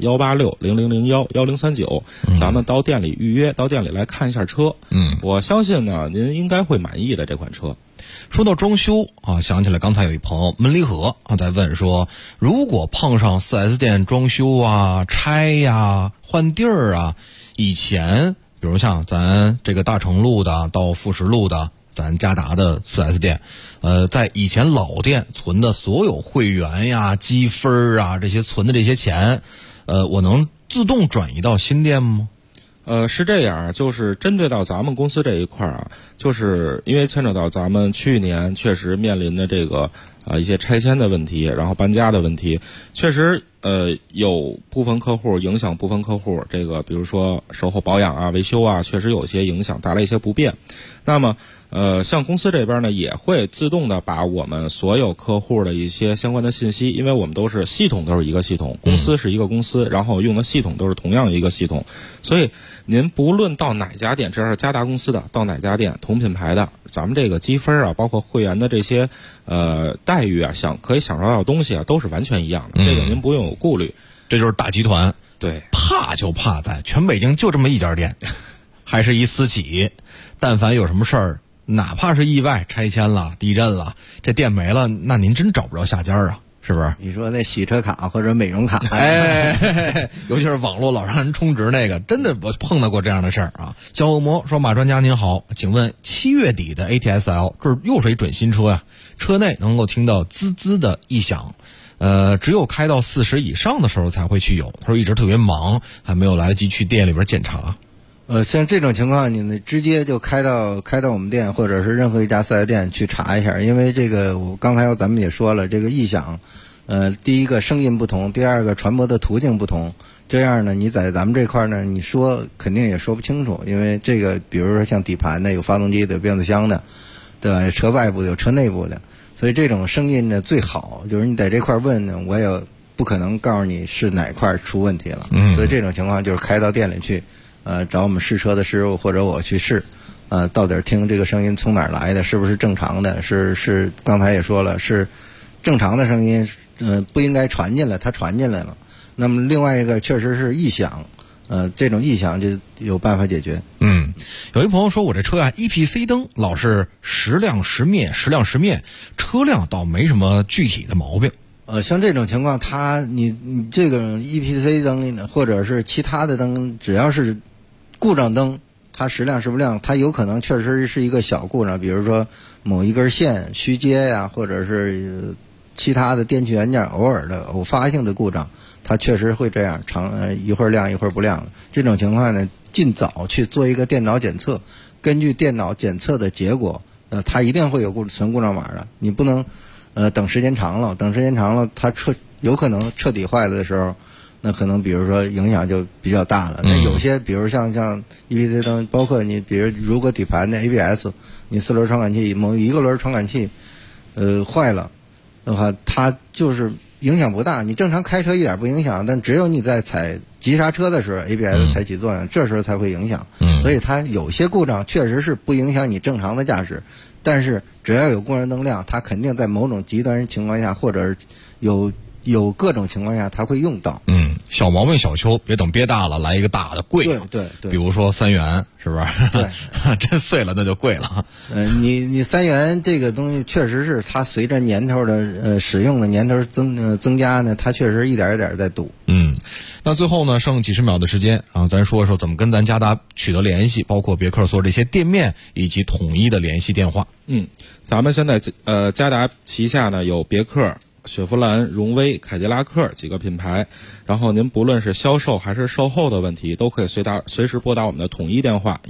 18600011039，咱们到店里预约，到店里来看一下车。我相信呢，您应该会满意的这款车。 说到装修啊，想起来刚才有一朋友门离河啊在问说，如果碰上 4S 店装修啊、拆呀、换地儿啊，以前比如像咱这个大成路的到富士路的咱嘉达的 4S 店，在以前老店存的所有会员呀、积分啊这些存的这些钱，我能自动转移到新店吗？ 是这样，就是针对到咱们公司这一块啊，就是因为牵扯到咱们去年确实面临的这个一些拆迁的问题，然后搬家的问题，确实有部分客户影响部分客户，这个比如说售后保养啊、维修啊，确实有些影响，带来一些不便。那么像公司这边呢，也会自动的把我们所有客户的一些相关的信息，因为我们都是系统都是一个系统，公司是一个公司，然后用的系统都是同样一个系统，所以您不论到哪家店，只要是嘉达公司的，到哪家店同品牌的，咱们这个积分啊，包括会员的这些待遇啊，可以享受到的东西啊，都是完全一样的，这个您不用有顾虑。 这就是大集团， 对， 怕就怕在全北京就这么一家店，还是一私企，但凡有什么事儿，哪怕是意外拆迁了、地震了，这店没了，那您真找不着下家啊，是不是？ 你说那洗车卡或者美容卡， 尤其是网络老让人充值那个，真的我碰到过这样的事儿啊。小恶魔说：“马专家您好，请问7月底的 ATS-L 这又是一准新车呀，车内能够听到滋滋的异响。只有开到40以上的时候才会去有。他说一直特别忙，还没有来得及去店里边检查。 像这种情况，你直接就开到我们店，或者是任何一家4S店去查一下，因为这个我刚才咱们也说了，这个异响，第一个声音不同，第二个传播的途径不同，这样呢，你在咱们这块呢，你说肯定也说不清楚，因为这个比如说像底盘的有发动机的、有变速箱的，对吧？车外部的有车内部的。所以这种声音呢，最好就是你在这块问呢，我也不可能告诉你是哪块出问题了。所以这种情况就是开到店里去，找我们试车的师傅或者我去试，到底听这个声音从哪儿来的，是不是正常的？是刚才也说了，是正常的声音，不应该传进来，它传进来了。那么另外一个确实是异响。这种异响就有办法解决。 有一朋友说我这车啊 EPC 灯老是时亮时灭，车辆倒没什么具体的毛病。 像这种情况，你这个 EPC 灯或者是其他的灯，只要是故障灯，它时亮时不亮，它有可能确实是一个小故障，比如说某一根线虚接呀，或者是其他的电器元件偶发性的故障。它确实会这样，一会儿亮一会儿不亮。这种情况呢，尽早去做一个电脑检测，根据电脑检测的结果，它一定会有存故障码的。你不能，等时间长了，它有可能彻底坏了的时候，那可能比如说影响就比较大了。那有些比如像 EPC 灯，包括你比如如果底盘的 ABS， 你4轮传感器某一个轮传感器，坏了的话，它就是影响不大，你正常开车一点不影响，但只有你在踩急刹车的时候 ABS 才起作用，这时候才会影响。所以它有些故障确实是不影响你正常的驾驶，但是只要有故障灯亮，它肯定在某种极端情况下，或者有各种情况下它会用到。 小毛病小修，别等憋大了来一个大的贵。 对， 比如说3元，是不是？ 对， 真碎了那就贵了。 你3元这个东西确实是它随着年头的使用的年头增加呢，它确实一点一点在堵。 那最后呢，剩几十秒的时间啊，咱说说怎么跟咱嘉达取得联系，包括别克所有这些店面以及统一的联系电话。 咱们现在嘉达旗下呢有别克、雪佛兰、荣威、凯迪拉克几个品牌，然后您不论是销售还是售后的问题，都可以随时拨打我们的统一电话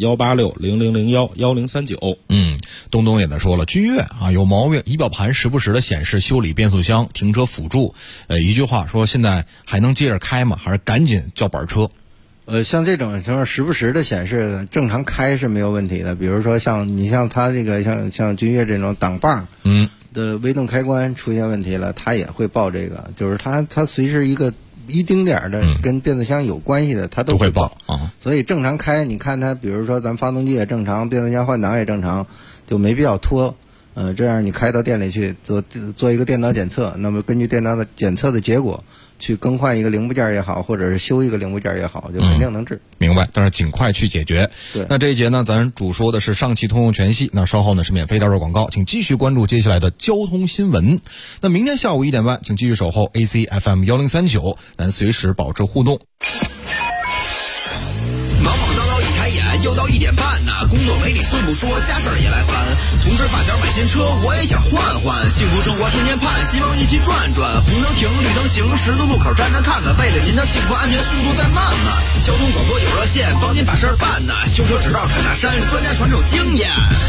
18600011039。 东东也在说了，君越啊有毛病，仪表盘时不时的显示修理变速箱、停车辅助，一句话说现在还能接着开吗？还是赶紧叫板车？ 像这种情况时不时的显示，正常开是没有问题的。比如说像它这个像君越这种挡把的微动开关出现问题了，它也会报这个，就是它随时一丁点的跟变速箱有关系的，它都会报啊。 所以正常开，你看它，比如说咱发动机也正常，变速箱换挡也正常，就没必要拖。 这样你开到店里去做一个电脑检测，那么根据电脑的检测的结果去更换一个零部件也好，或者是修一个零部件也好，就肯定能治。 明白，但是尽快去解决。 对， 那这一节呢，咱主说的是上汽通用全系。那稍后呢是免费到手广告，请继续关注接下来的交通新闻。那明天下午1点半，请继续守候 AC FM 1039，咱随时保持互动。 忙忙叨叨一抬眼，又到1点半呢。工作没你说不说，家事儿也来烦。同事发小买新车，我也想换换。幸福生活天天盼，希望一起转转。红灯停，绿灯行，十字路口站站看看。为了您的幸福安全，速度再慢慢。交通广播有热线，帮您把事儿办呢。修车指导看大山，专家传授经验。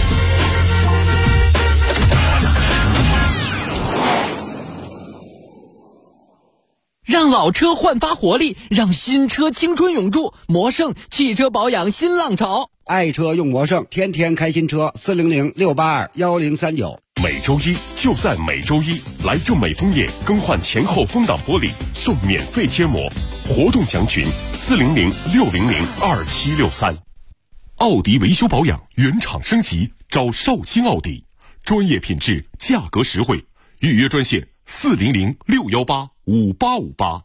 让老车焕发活力，让新车青春永驻。魔胜汽车保养新浪潮， 爱车用魔胜，天天开新车，400-682-1039。 每周一就在每周一，来正美枫叶更换前后风挡玻璃，送免费贴膜。活动详询400-600-2763。奥迪维修保养原厂升级，找绍兴奥迪，专业品质，价格实惠。预约专线400-618-5858。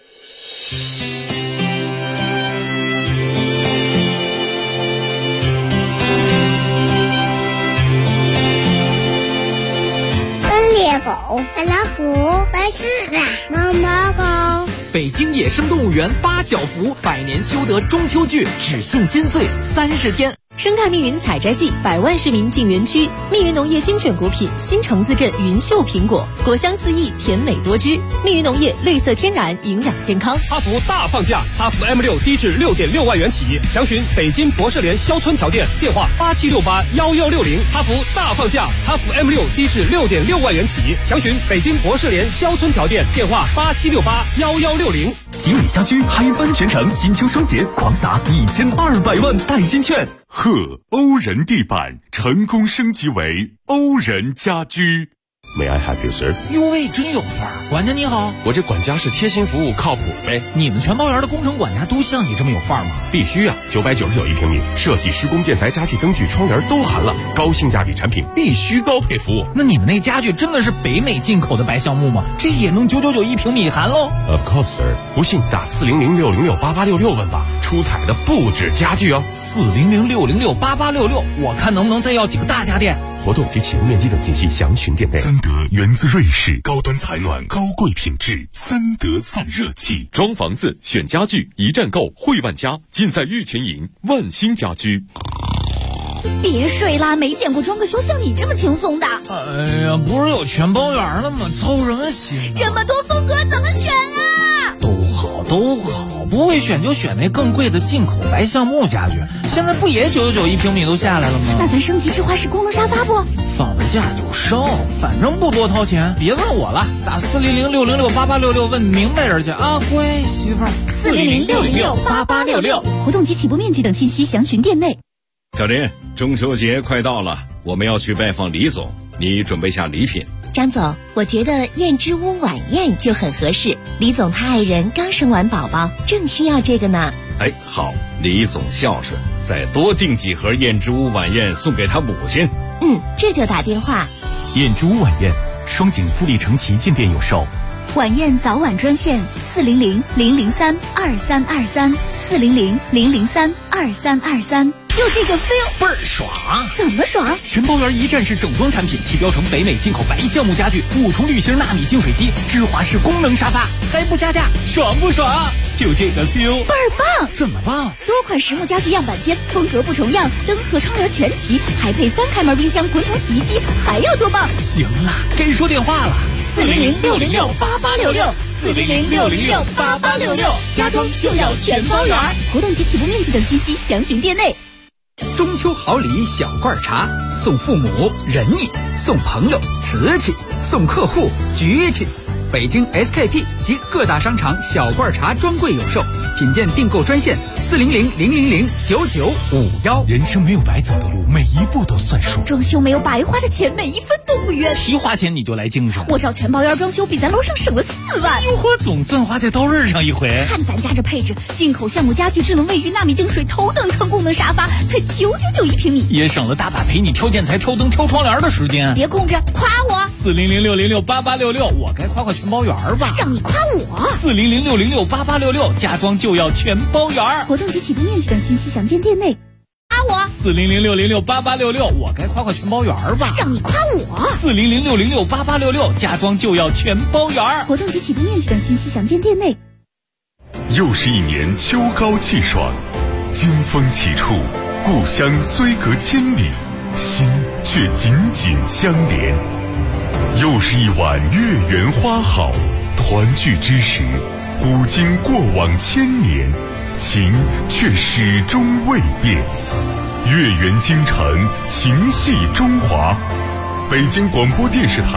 猎狗、大老虎、白狮子、毛毛狗。 北京野生动物园8小福百年修得中秋剧只送金穗30天。 生态密云采摘季，100万市民进园区。密云农业精选果品新城自镇云秀苹果，果香四溢，甜美多汁。密云农业绿色天然，营养健康。 哈弗大放价，哈弗 M6 低至6.6万元起，详询北京博士联肖村桥店，电话87681160。哈弗大放价，哈弗 M6 低至6.6万元起，详询北京博士联肖村桥店，电话87681160。 吉美家居嗨翻全城，金秋双节狂撒1200万代金券。 欧仁地板成功升级为欧仁家居。May I help you, sir？ 哟喂，真有范儿！管家你好， 我这管家是贴心服务，靠谱呗。 你们全包园的工程管家都像你这么有范儿吗？ 必须啊！999一平米，设计、施工、建材、家具、灯具、窗帘都含了，高性价比产品，必须高配服务。 那你们那家具真的是北美进口的白橡木吗？这也能999一平米含喽 ？Of course, sir。不信打400-606-8866问吧，出彩的不止家具哦。 400-606-8866，我看能不能再要几个大家电。 活动及启动面积等信息详询店内。三德源自瑞士，高端采暖，高贵品质，三德散热器。装房子选家具，一站购汇万家，尽在玉泉营万兴家居。 别睡啦，没见过装个修像你这么轻松的。 哎呀，不是有全包园了吗？操什么心？ 这么多风格怎么选啊？ 都好，不会选就选那更贵的进口白橡木家具。现在不也999一平米都下来了吗？ 那咱升级智华式功能沙发不？ 放了假就升，反正不多掏钱。别问我了，打400-606-8866问明白人去啊，乖媳妇儿。 400-606-8866，活动及起步面积等信息详询店内。 小林，中秋节快到了，我们要去拜访李总，你准备下礼品。 张总，我觉得燕之屋晚宴就很合适。李总他爱人刚生完宝宝，正需要这个呢。 哎，好，李总孝顺，再多订几盒燕之屋晚宴送给他母亲。 这就打电话。 燕之屋晚宴，双井富力城旗舰店有售。 晚宴早晚专线400-003-2323，400-003-2323，就这个 feel 倍儿爽。 怎么爽？ 全包园一站式整装产品，提标成北美进口白橡木家具，5重滤芯纳米净水机，芝华士功能沙发，还不加价，爽不爽？就这个 feel 倍儿棒！ 怎么棒？ 多款实木家具样板间，风格不重样，灯和窗帘全齐，还配3开门冰箱、滚筒洗衣机，还要多棒？ 行了，该说电话了。 400-606-8866，400-606-8866，家装就要全包园。活动及起步面积等信息详询店内。 中秋好礼小罐茶，送父母仁义，送朋友瓷器，送客户局气。北京 SKP 及各大商场小罐茶专柜有售。 品鉴订购专线400-000-995 人生没有白走的路，每一步都算数。 装修没有白花的钱，每一分都不冤。 提花钱你就来精神， 我找全包院装修比咱楼上省了4万。 哟呵，总算花在刀刃上一回。 看咱家这配置，进口橡木家具、智能卫浴、纳米净水、头等舱功能沙发，才999一平米， 也省了大把陪你挑建材、挑灯、挑窗帘的时间。 别空着，夸我。 400-606-8866，我该夸夸全包园吧？ 让你夸我。 400-606-8866，家装就要全包园。 活动及启动面积等信息详见店内。夸我。 400-606-8866，我该夸夸全包园吧？ 让你夸我。 400-606-8866，家装就要全包园。 活动及启动面积等信息详见店内。 又是一年秋高气爽，金风起处，故乡虽隔千里，心却紧紧相连。又是一晚月圆花好，团聚之时，古今过往1000年，情却始终未变。月圆京城，情系中华。北京广播电视台